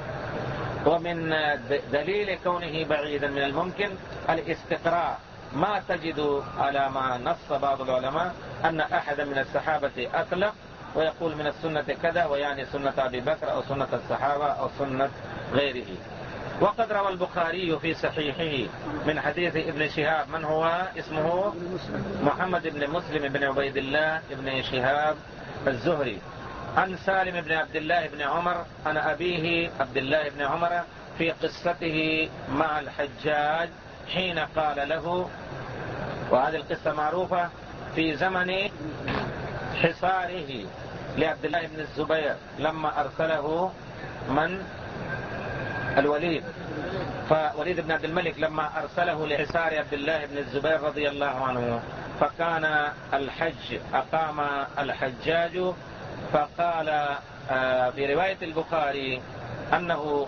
ومن دليل كونه بعيدا من الممكن الاستقراء، ما تجد على ما نص بعض العلماء أن أحدا من الصحابة أطلق ويقول من السنة كذا ويعني سنة أبي بكر أو سنة الصحابة أو سنة غيره. وقد روى البخاري في صحيحه من حديث ابن شهاب، من هو اسمه محمد بن مسلم بن عبيد الله بن شهاب الزهري، عن سالم بن عبد الله بن عمر عن أبيه عبد الله بن عمر في قصته مع الحجاج حين قال له، وهذه القصة معروفة في زمن حصاره لعبد الله بن الزبير لما أرسله من الوليد فوليد بن عبد الملك لما أرسله لحصار عبد الله بن الزبير رضي الله عنه، فكان الحج أقام الحجاج، فقال في رواية البخاري أنه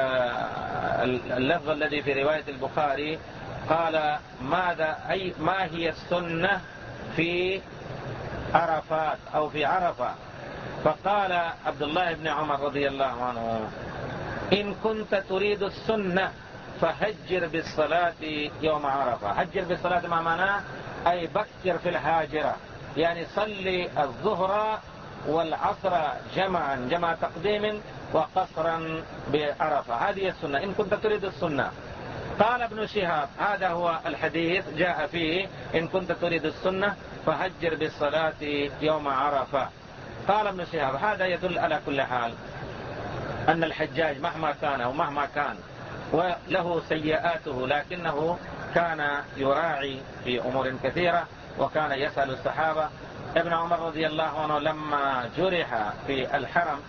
اللفظ الذي في رواية البخاري قال ماذا أي ما هي السنة في عرفات أو في عرفة؟ فقال عبد الله بن عمر رضي الله عنه إن كنت تريد السنة فهجر بالصلاة يوم عرفة. هجر بالصلاة ما معناه أي بكر في الهاجرة، يعني صلي الظهر والعصر جمعا، جمع تقديم وقصرا بعرفة، هذه السنة إن كنت تريد السنة. قال ابن شهاب هذا هو الحديث جاء فيه إن كنت تريد السنة فهجر بالصلاة يوم عرفة. قال ابن شهاب هذا يدل على كل حال أن الحجاج مهما كان ومهما كان وله سيئاته، لكنه كان يراعي في أمور كثيرة وكان يسأل الصحابة. ابن عمر رضي الله عنه لما جرح في الحرم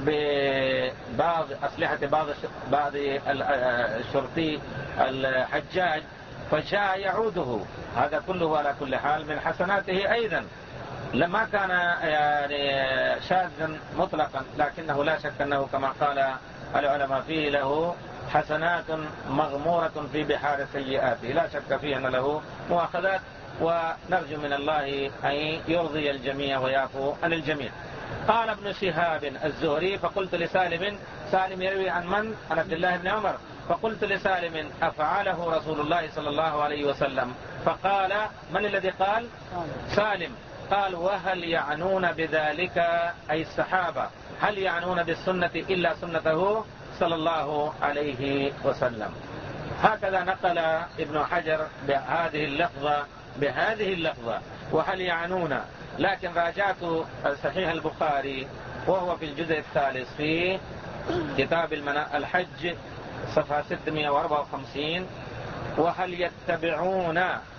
ببعض أسلحة بعض بعض الشرطي الحجاج فجاء يعوده، هذا كله على كل حال من حسناته أيضا، لما كان يعني شاذا مطلقا، لكنه لا شك أنه كما قال العلماء فيه له حسنات مغمورة في بحار سيئاته، لا شك فيه أن له مؤاخذات، ونرجو من الله أن يرضي الجميع ويعفو عن الجميع. قال ابن شهاب الزهري فقلت لسالم، سالم يروي عن من؟ عن عبد الله بن عمر، فقلت لسالم أفعله رسول الله صلى الله عليه وسلم؟ فقال من الذي قال؟ سالم. قال وهل يعنون بذلك أي الصحابة هل يعنون بالسنة إلا سنته صلى الله عليه وسلم؟ هكذا نقل ابن حجر بهذه اللفظة بهذه اللفظة وهل يعنون. لكن راجعت صحيح البخاري وهو في الجزء الثالث في كتاب الحج صفحة ستمائة وأربعة وخمسين وهل يتبعون،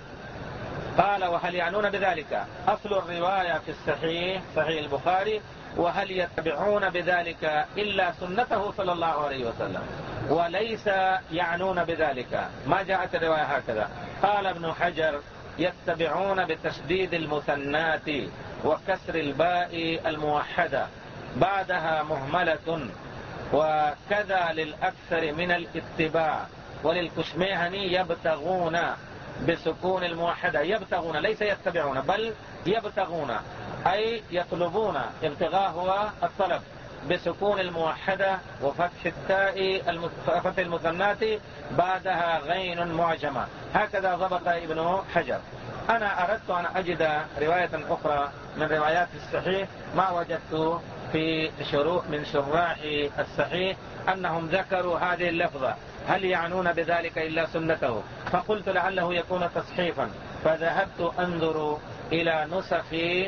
قال وهل يعنون بذلك، أصل الرواية في الصحيح صحيح البخاري وهل يتبعون بذلك إلا سنته صلى الله عليه وسلم، وليس يعنون بذلك، ما جاءت الرواية هكذا. قال ابن حجر يتبعون بتشديد المثنات وكسر الباء الموحدة بعدها مهملة، وكذا للأكثر من الاتباع، وللكشميهني يبتغون بسكون الموحدة، يبتغون ليس يتبعون بل يبتغون أي يطلبون، ابتغاء هو الطلب، بسكون الموحدة وفتح التاء فتح المثنات بعدها غين معجمة، هكذا ضبط ابن حجر. أنا أردت أن أجد رواية أخرى من روايات الصحيح ما وجدت في شروح من شراح الصحيح أنهم ذكروا هذه اللفظة هل يعنون بذلك إلا سنته، فقلت لعله يكون تصحيفا، فذهبت أنظر إلى نسخ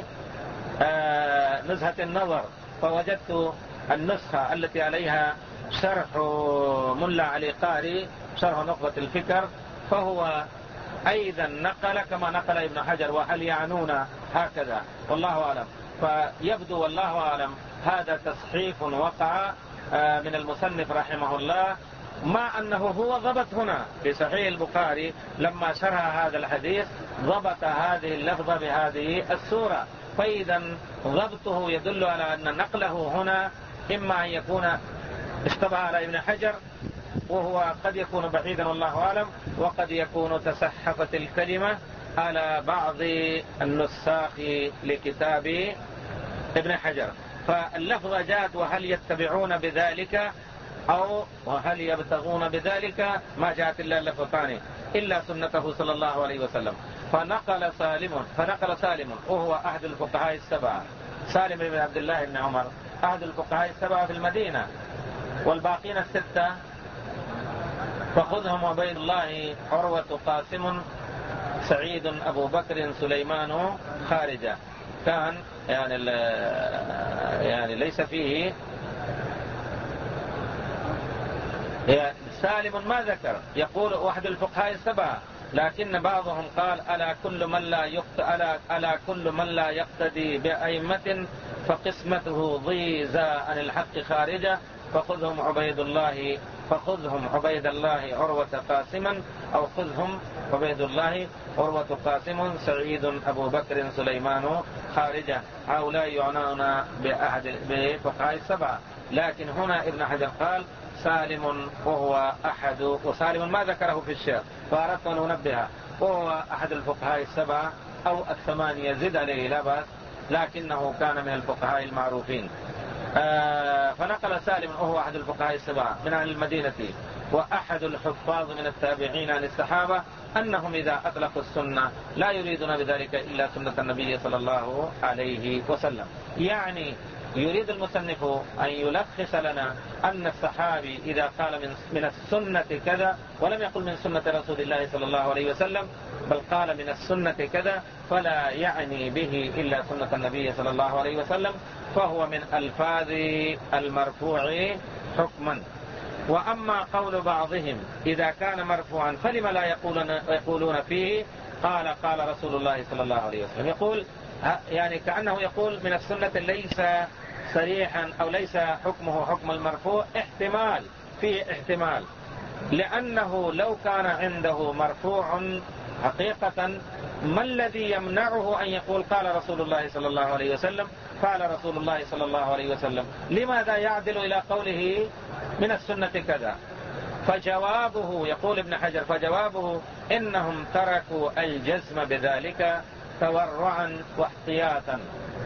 آه نزهة النظر، فوجدت النسخة التي عليها شرح ملا علي قاري شرح نخبة الفكر، فهو أيضا نقل كما نقل ابن حجر وهل يعنون هكذا، والله أعلم. فيبدو والله أعلم هذا تصحيف وقع من المصنف رحمه الله، مع أنه هو ضبط هنا في صحيح البخاري لما شرح هذا الحديث ضبط هذه اللفظة بهذه السورة، فإذا ضبطه يدل على أن نقله هنا إما أن يكون اشتبه على ابن حجر وهو قد يكون بعيدا والله أعلم، وقد يكون تسحفت الكلمة على بعض النساخ لكتاب ابن حجر. فاللفظة جاءت وهل يتبعون بذلك أو وهل يبتغون بذلك، ما جاءت إلا اللفظتان إلا سنته صلى الله عليه وسلم. فنقل سالم فنقل سالم وهو أحد الفقهاء السبعة، سالم بن عبد الله بن عمر أحد الفقهاء السبعة في المدينة، والباقين الستة فخذهم عبيد الله عروة قاسم سعيد أبو بكر سليمان خارجة، كان يعني يعني ليس فيه سالم ما ذكر، يقول واحد الفقهاء السبعة، لكن بعضهم قال ألا كل من لا يقت ألا ألا كل من لا يقتدي بأئمة فقسمته ضيزا عن الحق خارجة، فخذهم عبيد الله فخذهم عبيد الله عروة قاسما، أو خذهم عبيد الله عروة قاسم سعيد أبو بكر سليمان خارجة. هؤلاء يعنون بأحد بفقهاء السبعة، لكن هنا ابن حجر قال سالم وهو أحد، وسالم ما ذكره في الشيخ فأردت أن أنبه، وهو أحد الفقهاء السبعة أو الثمانية زد عليه لا بأس، لكنه كان من الفقهاء المعروفين. آه فنقل سالم وهو أحد الفقهاء السبعة من أهل المدينة وأحد الحفاظ من التابعين عن الصحابة أنهم إذا أطلقوا السنة لا يريدون بذلك إلا سنة النبي صلى الله عليه وسلم. يعني يريد المصنف أن يلخص لنا أن الصحابي إذا قال من من السنة كذا ولم يقل من سنة رسول الله صلى الله عليه وسلم، بل قال من السنة كذا، فلا يعني به إلا سنة النبي صلى الله عليه وسلم، فهو من ألفاظ المرفوع حكما. وأما قول بعضهم إذا كان مرفوعا فلما لا يقولون, يقولون فيه قال قال رسول الله صلى الله عليه وسلم، يقول يعني كأنه يقول من السنة ليس صريحا أو ليس حكمه حكم المرفوع، احتمال فيه احتمال، لأنه لو كان عنده مرفوع حقيقة ما الذي يمنعه أن يقول قال رسول الله صلى الله عليه وسلم قال رسول الله صلى الله عليه وسلم؟ لماذا يعدل إلى قوله من السنة كذا؟ فجوابه يقول ابن حجر فجوابه إنهم تركوا الجزم بذلك تورعا واحتياطا.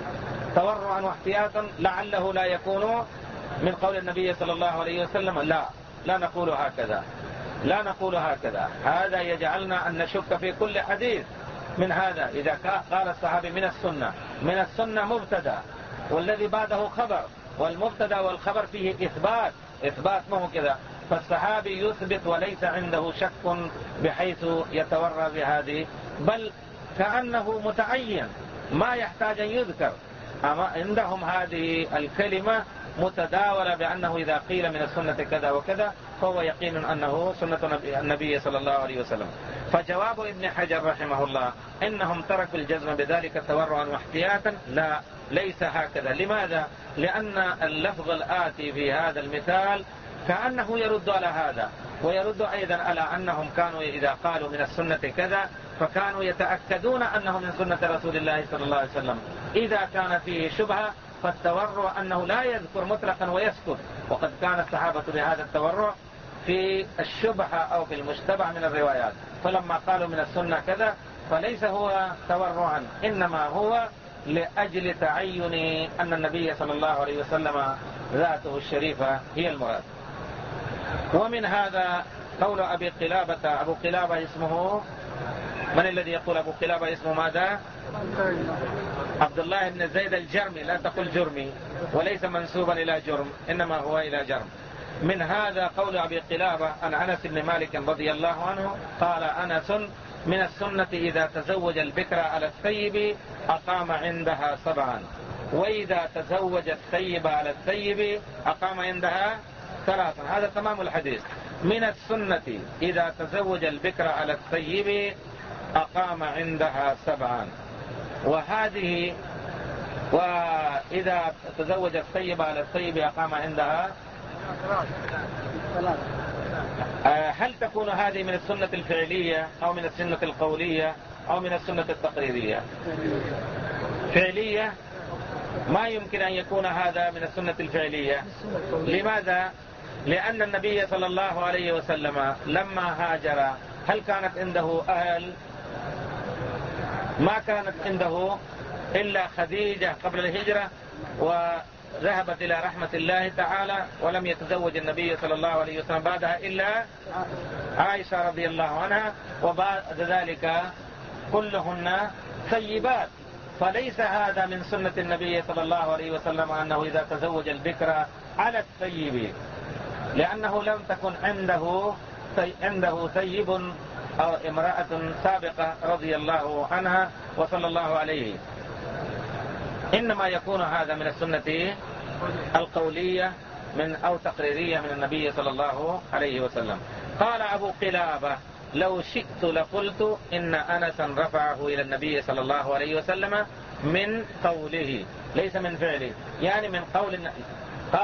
تورعا واحتياطا لعله لا يكون من قول النبي صلى الله عليه وسلم، لا لا نقول هكذا، لا نقول هكذا. هذا يجعلنا أن نشك في كل حديث من هذا. إذا قال الصحابي من السنة، من السنة مبتدا والذي بعده خبر، والمبتدا والخبر فيه إثبات، إثبات ما هو كذا، فالصحابي يثبت وليس عنده شك بحيث يتورى بهذه، بل كأنه متعين ما يحتاج أن يذكر. أما عندهم هذه الكلمة متداولة بأنه إذا قيل من السنة كذا وكذا فهو يقين أنه سنة النبي صلى الله عليه وسلم. فجواب ابن حجر رحمه الله إنهم تركوا الجزم بذلك تورعا واحتياطا، لا ليس هكذا. لماذا؟ لأن اللفظ الآتي في هذا المثال كأنه يرد على هذا، ويرد أيضا على أنهم كانوا إذا قالوا من السنة كذا فكانوا يتأكدون أنه من سنة رسول الله صلى الله عليه وسلم. إذا كان فيه شبهة فالتورع أنه لا يذكر مطلقا ويسكت، وقد كان الصحابة بهذا التورع في الشبهة أو في المشتبه من الروايات، فلما قالوا من السنة كذا فليس هو تورعا، إنما هو لأجل تعين أن النبي صلى الله عليه وسلم ذاته الشريفة هي المراد. ومن هذا قول أبي قلابة، أبو قلابة اسمه من الذي يقول أبو قلابة اسمه ماذا؟ عبد الله بن زيد الجرمي، لا تقل جرمي، وليس منسوبا إلى جرم إنما هو إلى جرم. من هذا قول أبي قلابة عن أنس بن مالك رضي الله عنه قال أنس من السنة إذا تزوج البكر على الثيب أقام عندها سبعا، وإذا تزوج الثيب على الثيب أقام عندها ثلاثا. هذا تمام الحديث. من السنة إذا تزوج البكر على الثيب أقام عندها سبعا، وهذه وإذا تزوج الثيب على الثيب أقام عندها. هل تكون هذه من السنة الفعلية أو من السنة القولية أو من السنة التقريرية؟ فعلية. ما يمكن أن يكون هذا من السنة الفعلية. لماذا؟ لأن النبي صلى الله عليه وسلم لما هاجر هل كانت عنده أهل؟ ما كانت عنده إلا خديجة قبل الهجرة، وذهبت إلى رحمة الله تعالى، ولم يتزوج النبي صلى الله عليه وسلم بعدها إلا عائشة رضي الله عنها، وبعد ذلك كلهن ثيبات. فليس هذا من سنة النبي صلى الله عليه وسلم أنه إذا تزوج البكر على الثيب، لأنه لم تكن عنده عنده ثيب أو امرأة سابقة رضي الله عنها وصلى الله عليه. إنما يكون هذا من السنة القولية من أو تقريرية من النبي صلى الله عليه وسلم. قال أبو قلابة لو شئت لقلت إن أنسا رفعه إلى النبي صلى الله عليه وسلم من قوله ليس من فعله، يعني من قول. قالت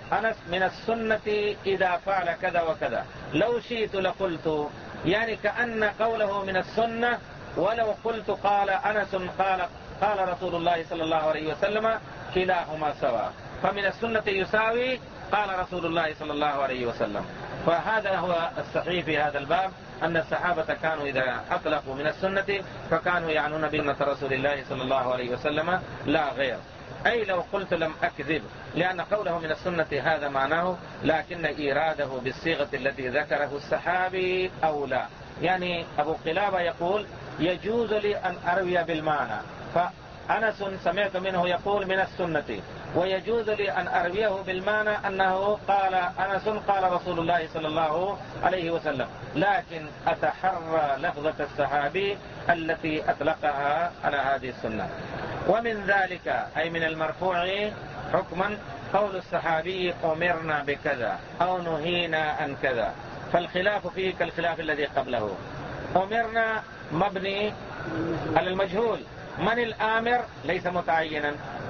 أنس من السنة إذا فعل كذا وكذا، لو شئت لقلت، يعني كأن قوله من السنة، ولو قلت قال أنس قال قال رسول الله صلى الله عليه وسلم كلاهما سواء، فمن السنة يساوي قال رسول الله صلى الله عليه وسلم. فهذا هو الصحيح في هذا الباب، أن الصحابة كانوا إذا أطلقوا من السنة فكانوا يعنون بسنة رسول الله صلى الله عليه وسلم لا غير. أي لو قلت لم أكذب، لأن قوله من السنة هذا معناه، لكن إيراده بالصيغة التي ذكره الصحابي أو لا. يعني أبو قلابة يقول يجوز لي أن أروي بالمعنى، فأنس سمعت منه يقول من السنة، ويجوز لي أن أرويه بالمعنى أنه قال أنس قال رسول الله صلى الله عليه وسلم، لكن أتحرى لفظة الصحابي التي أطلقها على هذه السنة. ومن ذلك أي من المرفوع حكما قول الصحابي أمرنا بكذا أو نهينا عن كذا، فالخلاف فيه كالخلاف الذي قبله. أمرنا مبني على المجهول، من الآمر ليس متعينا،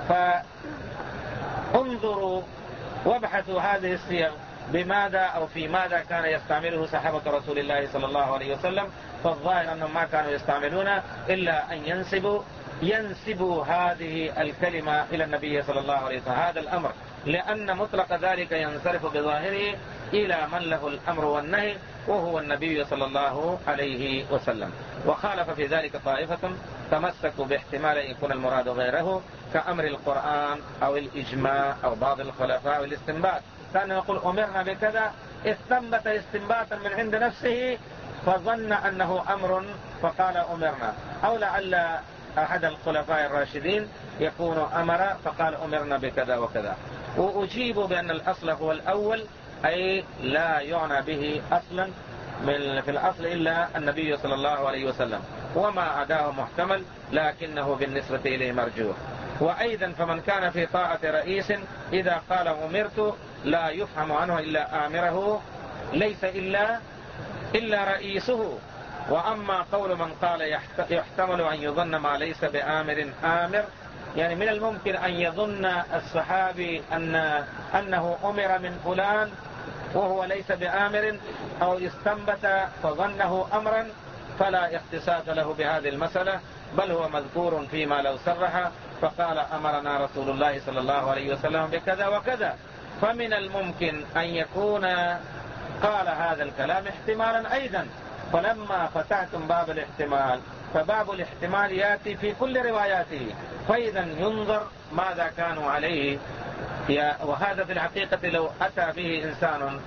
فانظروا وابحثوا هذه الصيغ بماذا أو في ماذا كان يستعمله صحابة رسول الله صلى الله عليه وسلم، فالظاهر أنهم ما كانوا يستعملون إلا أن ينسبوا ينسبوا هذه الكلمة إلى النبي صلى الله عليه وسلم، هذا الأمر، لأن مطلق ذلك ينصرف بظاهره إلى من له الأمر والنهي وهو النبي صلى الله عليه وسلم. وخالف في ذلك طائفة تمسكوا باحتمال أن يكون المراد غيره كأمر القرآن أو الإجماع أو بعض الخلفاء والاستنباط، كان يقول أمرنا بكذا، استنبت استنباطا من عند نفسه فظن أنه أمر فقال أمرنا، أو لعل أحد الخلفاء الراشدين يكون أمر فقال أمرنا بكذا وكذا. وأجيب بأن الأصل هو الأول، أي لا يعنى به أصلا في الأصل إلا النبي صلى الله عليه وسلم، وما عداه محتمل لكنه بالنسبة إليه مرجوح. وأيضا فمن كان في طاعة رئيس إذا قال أمرت لا يفهم عنه إلا آمره ليس إلا إلا رئيسه. وأما قول من قال يحتمل أن يظن ما ليس بآمر آمر، يعني من الممكن أن يظن الصحابي أن أنه أمر من فلان وهو ليس بآمر، أو استنبت فظنه أمرا، فلا اختصاص له بهذه المسألة، بل هو مذكور فيما لو صرح فقال أمرنا رسول الله صلى الله عليه وسلم بكذا وكذا. فمن الممكن أن يكون قال هذا الكلام احتمالا أيضا، فلما فتحتم باب الاحتمال فباب الاحتمال يأتي في كل رواياته، فإذا ينظر ماذا كانوا عليه. وهذا في الحقيقة لو أتى به إنسان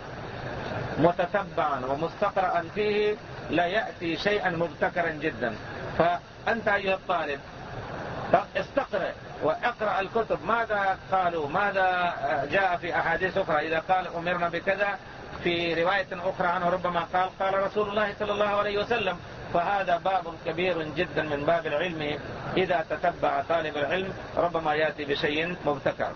متتبعا ومستقرأا فيه لا يأتي شيئا مبتكرا جدا. فأنت أيها الطالب استقرأ واقرأ الكتب ماذا قالوا، ماذا جاء في أحاديث أخرى، إذا قال أمرنا بكذا في رواية أخرى عنه ربما قال قال رسول الله صلى الله عليه وسلم. فهذا باب كبير جدا من باب العلم، إذا تتبع طالب العلم ربما يأتي بشيء مبتكر،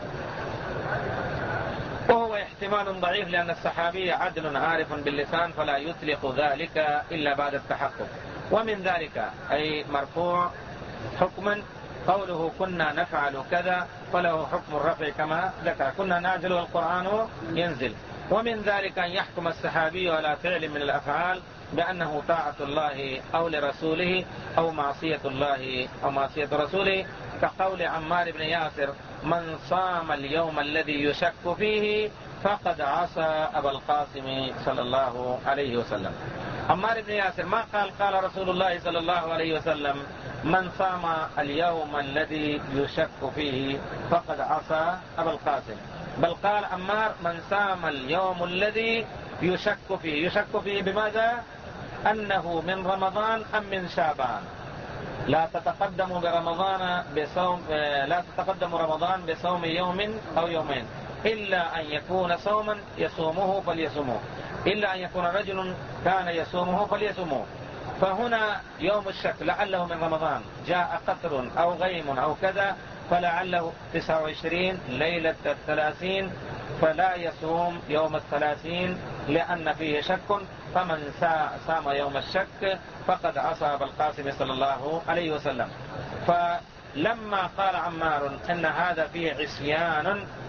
وهو احتمال ضعيف لأن الصحابي عدل عارف باللسان فلا يطلق ذلك إلا بعد التحقق. ومن ذلك أي مرفوع حكما قوله كنا نفعل كذا، فله حكم الرفع كما ذكر، كنا نعزل والقرآن ينزل. ومن ذلك أن يحكم الصحابي على فعل من الأفعال بأنه طاعة الله أو لرسوله أو معصية الله أو معصية رسوله، كقول عمار بن ياسر من صام اليوم الذي يشك فيه فقد عصى أبا القاسم صلى الله عليه وسلم. عمار بن ياسر ما قال قال رسول الله صلى الله عليه وسلم من صام اليوم الذي يشك فيه فقد عصى أبا القاسم، بل قال عمار من صام اليوم الذي يشك فيه. يشك فيه بماذا؟ أنه من رمضان أم من شعبان. لا تتقدم برمضان بصوم لا تتقدم رمضان بصوم يوم أو يومين، إلا أن يكون صوما يصومه فليصومه، إلا أن يكون رجل كان يصومه فليصومه. فهنا يوم الشك لعله من رمضان، جاء قطر أو غيم أو كذا، فلعله تسعة وعشرين ليلة الثلاثين، فلا يصوم يوم الثلاثين لأن فيه شك، فمن صام يوم الشك فقد عصى أبا القاسم صلى الله عليه وسلم. فلما قال عمار أن هذا فيه عصيان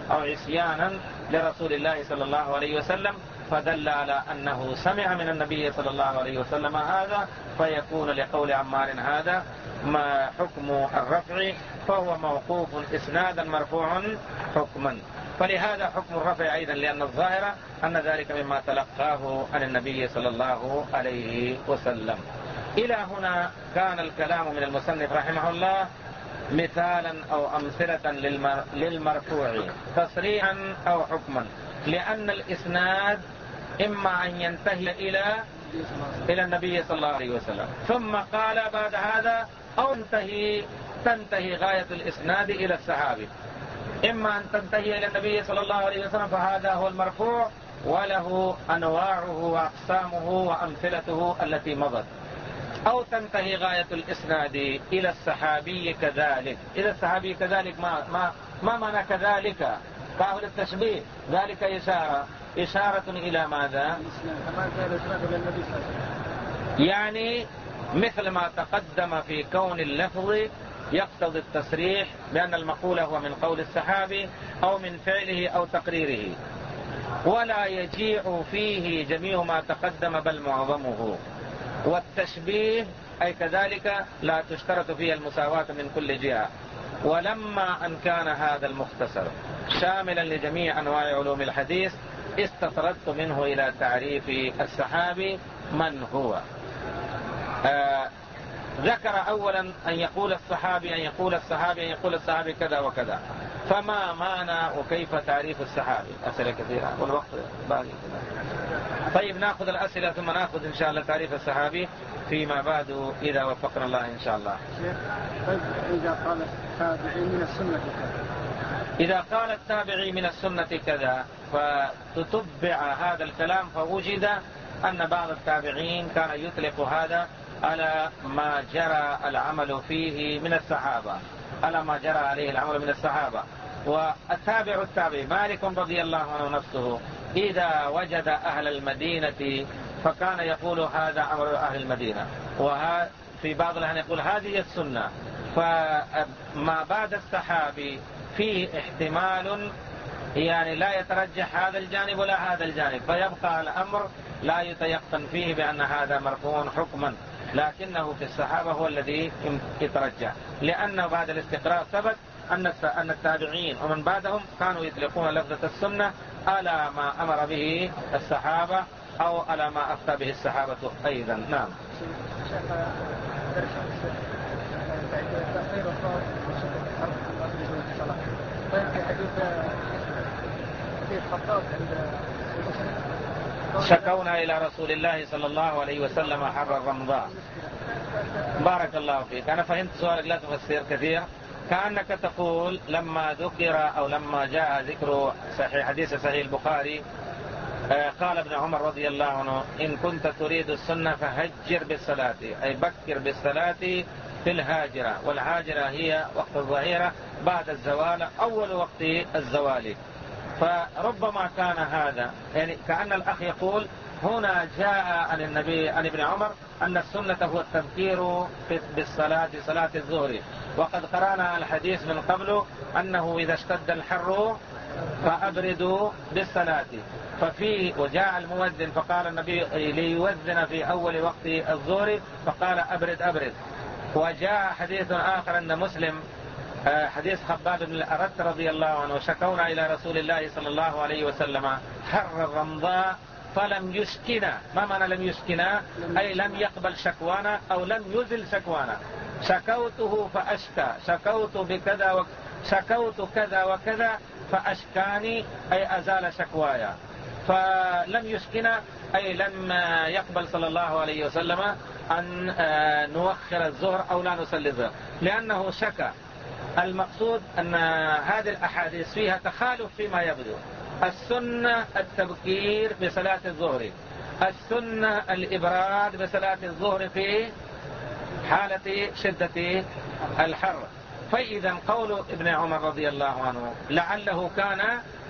أو عصيانا لرسول الله صلى الله عليه وسلم، فدل على أنه سمع من النبي صلى الله عليه وسلم هذا، فيكون لقول عمار هذا ما حكم الرفع، فهو موقوف إسنادا مرفوع حكما. فلهذا حكم الرفع أيضا، لأن الظاهر أن ذلك مما تلقاه عن النبي صلى الله عليه وسلم. إلى هنا كان الكلام من المصنف رحمه الله مثالا أو أمثلة للمرفوع تصريحا أو حكما، لأن الإسناد إما أن ينتهي إلى إلى النبي صلى الله عليه وسلم ثم قال بعد هذا، أو تنتهي تنتهي غاية الإسناد إلى الصحابي. إما أن تنتهي إلى النبي صلى الله عليه وسلم فهذا هو المرفوع، وله أنواعه وأقسامه وأمثلته التي مضت، أو تنتهي غاية الإسناد إلى الصحابي كذلك. إلى الصحابي كذلك ما ما ما معنى كذلك؟ كاهل التشبيه، ذلك إشارة إشارة إلى ماذا؟ يعني مثل ما تقدم في كون اللفظ يقتضي التصريح بأن المقول هو من قول الصحابي أو من فعله أو تقريره، ولا يجيء فيه جميع ما تقدم بل معظمه. والتشبيه أي كذلك لا تشترط فيه المساواة من كل جهة. ولما أن كان هذا المختصر شاملا لجميع أنواع علوم الحديث، استطردت منه إلى تعريف الصحابي من هو. آه ذكر أولا أن يقول الصحابي أن يقول الصحابي أن يقول الصحابي كذا وكذا. فما معنى وكيف تعريف الصحابي؟ أسئلة كثيرة والوقت باقي. طيب نأخذ الأسئلة ثم نأخذ إن شاء الله تعريف الصحابي فيما بعد إذا وفقنا الله إن شاء الله. طيب إذا قال التابعي من السنة كذا، إذا قال التابعي من السنة كذا فتتبع هذا الكلام، فوجد أن بعض التابعين كان يطلق هذا على ما جرى العمل فيه من الصحابة، على ما جرى عليه العمل من الصحابة. والتابع التابعي مالك رضي الله عنه نفسه إذا وجد أهل المدينة فكان يقول هذا أمر أهل المدينة، وفي بعض الأحيان يقول هذه السنة. فما بعد الصحابي فيه احتمال يعني لا يترجح هذا الجانب ولا هذا الجانب، فيبقى الأمر لا يتيقن فيه بأن هذا مرفوع حكما، لكنه في الصحابة هو الذي يترجح، لأنه بعد الاستقراء ثبت أن التابعين ومن بعدهم كانوا يطلقون لفظة السنة على ما أمر به الصحابة أو على ما أفتى به الصحابة أيضا. نعم. شكونا إلى رسول الله صلى الله عليه وسلم حر الرمضاء. بارك الله فيك. أنا فهمت سؤالك لا تفسير كثير، كأنك تقول لما ذكر أو لما جاء ذكر صحيح حديث صحيح البخاري قال ابن عمر رضي الله عنه إن كنت تريد السنة فهجر بالصلاة، أي بكر بالصلاة في الهاجرة، والهاجرة هي وقت الظهيرة بعد الزوال أول وقت الزوال. فربما كان هذا يعني كأن الأخ يقول هنا جاء عن النبي عن ابن عمر أن السنة هو التبكير بالصلاة صلاة الظهر، وقد قرأنا الحديث من قبل أنه إذا اشتد الحر فأبردوا بالصلاة. ففي وجاء المؤذن فقال النبي ليؤذن في أول وقت الظهر فقال أبرد أبرد. وجاء حديث آخر أن مسلم حديث خباب بن الأرت رضي الله عنه شكونا إلى رسول الله صلى الله عليه وسلم حر الرمضاء فلم يسكنا. ما معنى لم يسكنا؟ أي لم يقبل شكوانا أو لم يزل شكوانا. شكوته فأشكى، شكوت بكذا و... شكوت كذا وكذا فأشكاني أي أزال شكوايا. فلم يسكنا أي لم يقبل صلى الله عليه وسلم أن نوخر الظهر أو لا نصلي الظهر لأنه شكى. المقصود أن هذه الأحاديث فيها تخالف فيما يبدو. السنة التبكير بصلاة الظهر، السنة الإبراد بصلاة الظهر في حالة شدة الحر. فإذا قول ابن عمر رضي الله عنه لعله كان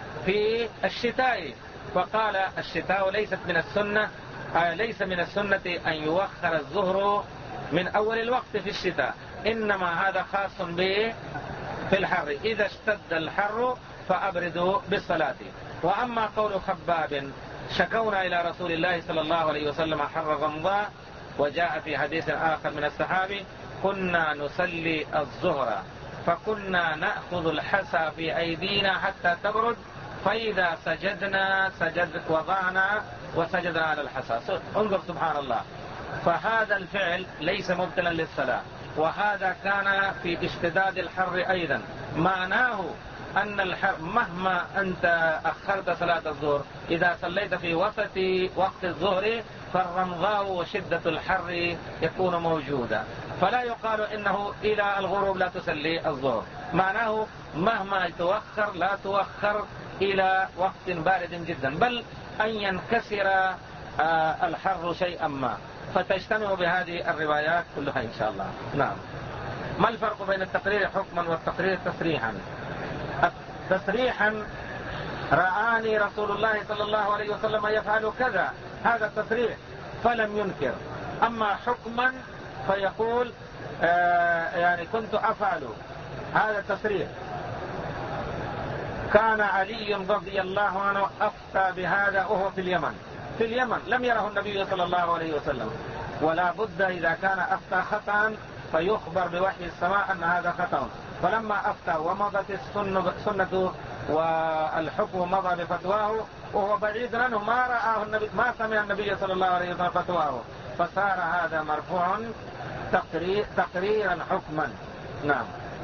في الشتاء، فقال الشتاء ليست من السنة، ليس من السنة أن يوخر الظهر من أول الوقت في الشتاء، إنما هذا خاص به في الحر. إذا اشتد الحر فأبردوا بالصلاة. وأما قول خباب شكونا إلى رسول الله صلى الله عليه وسلم حر الرمضاء، وجاء في حديث آخر من الصحابي كنا نصلي الظهر فكنا نأخذ الحسى في أيدينا حتى تبرد، فإذا سجدنا سجد وضعنا وسجدنا على الحسى. انظر سبحان الله، فهذا الفعل ليس مبتلا للصلاة، وهذا كان في اشتداد الحر أيضا. معناه أن الحر مهما أنت أخرت صلاة الظهر، إذا صليت في وسط وقت الظهر فالرمضاء وشدة الحر يكون موجودا، فلا يقال إنه إلى الغروب لا تصلي الظهر. معناه مهما توخر لا توخر إلى وقت بارد جدا، بل أن ينكسر الحر شيئا ما. فتجتمع بهذه الروايات كلها إن شاء الله. نعم. ما الفرق بين التقرير حكما والتقرير تسريحا؟ تسريحا رآني رسول الله صلى الله عليه وسلم يفعل كذا، هذا تصريح فلم ينكر. أما حكما فيقول آه يعني كنت أفعل، هذا تصريح. كان علي رضي الله عنه أفتى بهذا وهو في اليمن، في اليمن لم يره النبي صلى الله عليه وسلم، ولا بد إذا كان أفتى خطأ فيخبر بوحي السماء أن هذا خطأ. فلما أفتى ومضت السنة والحكم مضى بفتواه وهو بعيد عنه، ما رآه النبي، ما سمع النبي صلى الله عليه وسلم فتواه، فصار هذا مرفوع تقرير تقريرا حكما. نعم.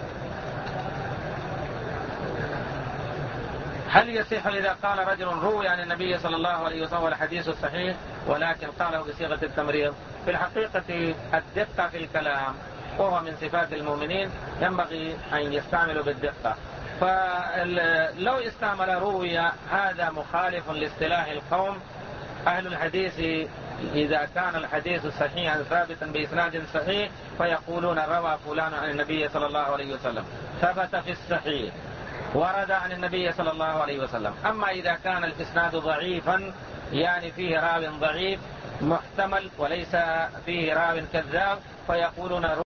هل يصح إذا قال رجل روي عن النبي صلى الله عليه وسلم والحديث الصحيح ولكن قاله بصيغة التمريض؟ في الحقيقة الدقة في الكلام وهو من صفات المؤمنين، ينبغي أن يستعملوا بالدقة. فلو استعمل روي هذا مخالف لاصطلاح القوم أهل الحديث. إذا كان الحديث صحيحا ثابتا بإسناد صحيح فيقولون روى فلان عن النبي صلى الله عليه وسلم، ثبت في الصحيح، ورد عن النبي صلى الله عليه وسلم. أما إذا كان الإسناد ضعيفا يعني فيه راو ضعيف محتمل وليس فيه راو كذاب فيقولون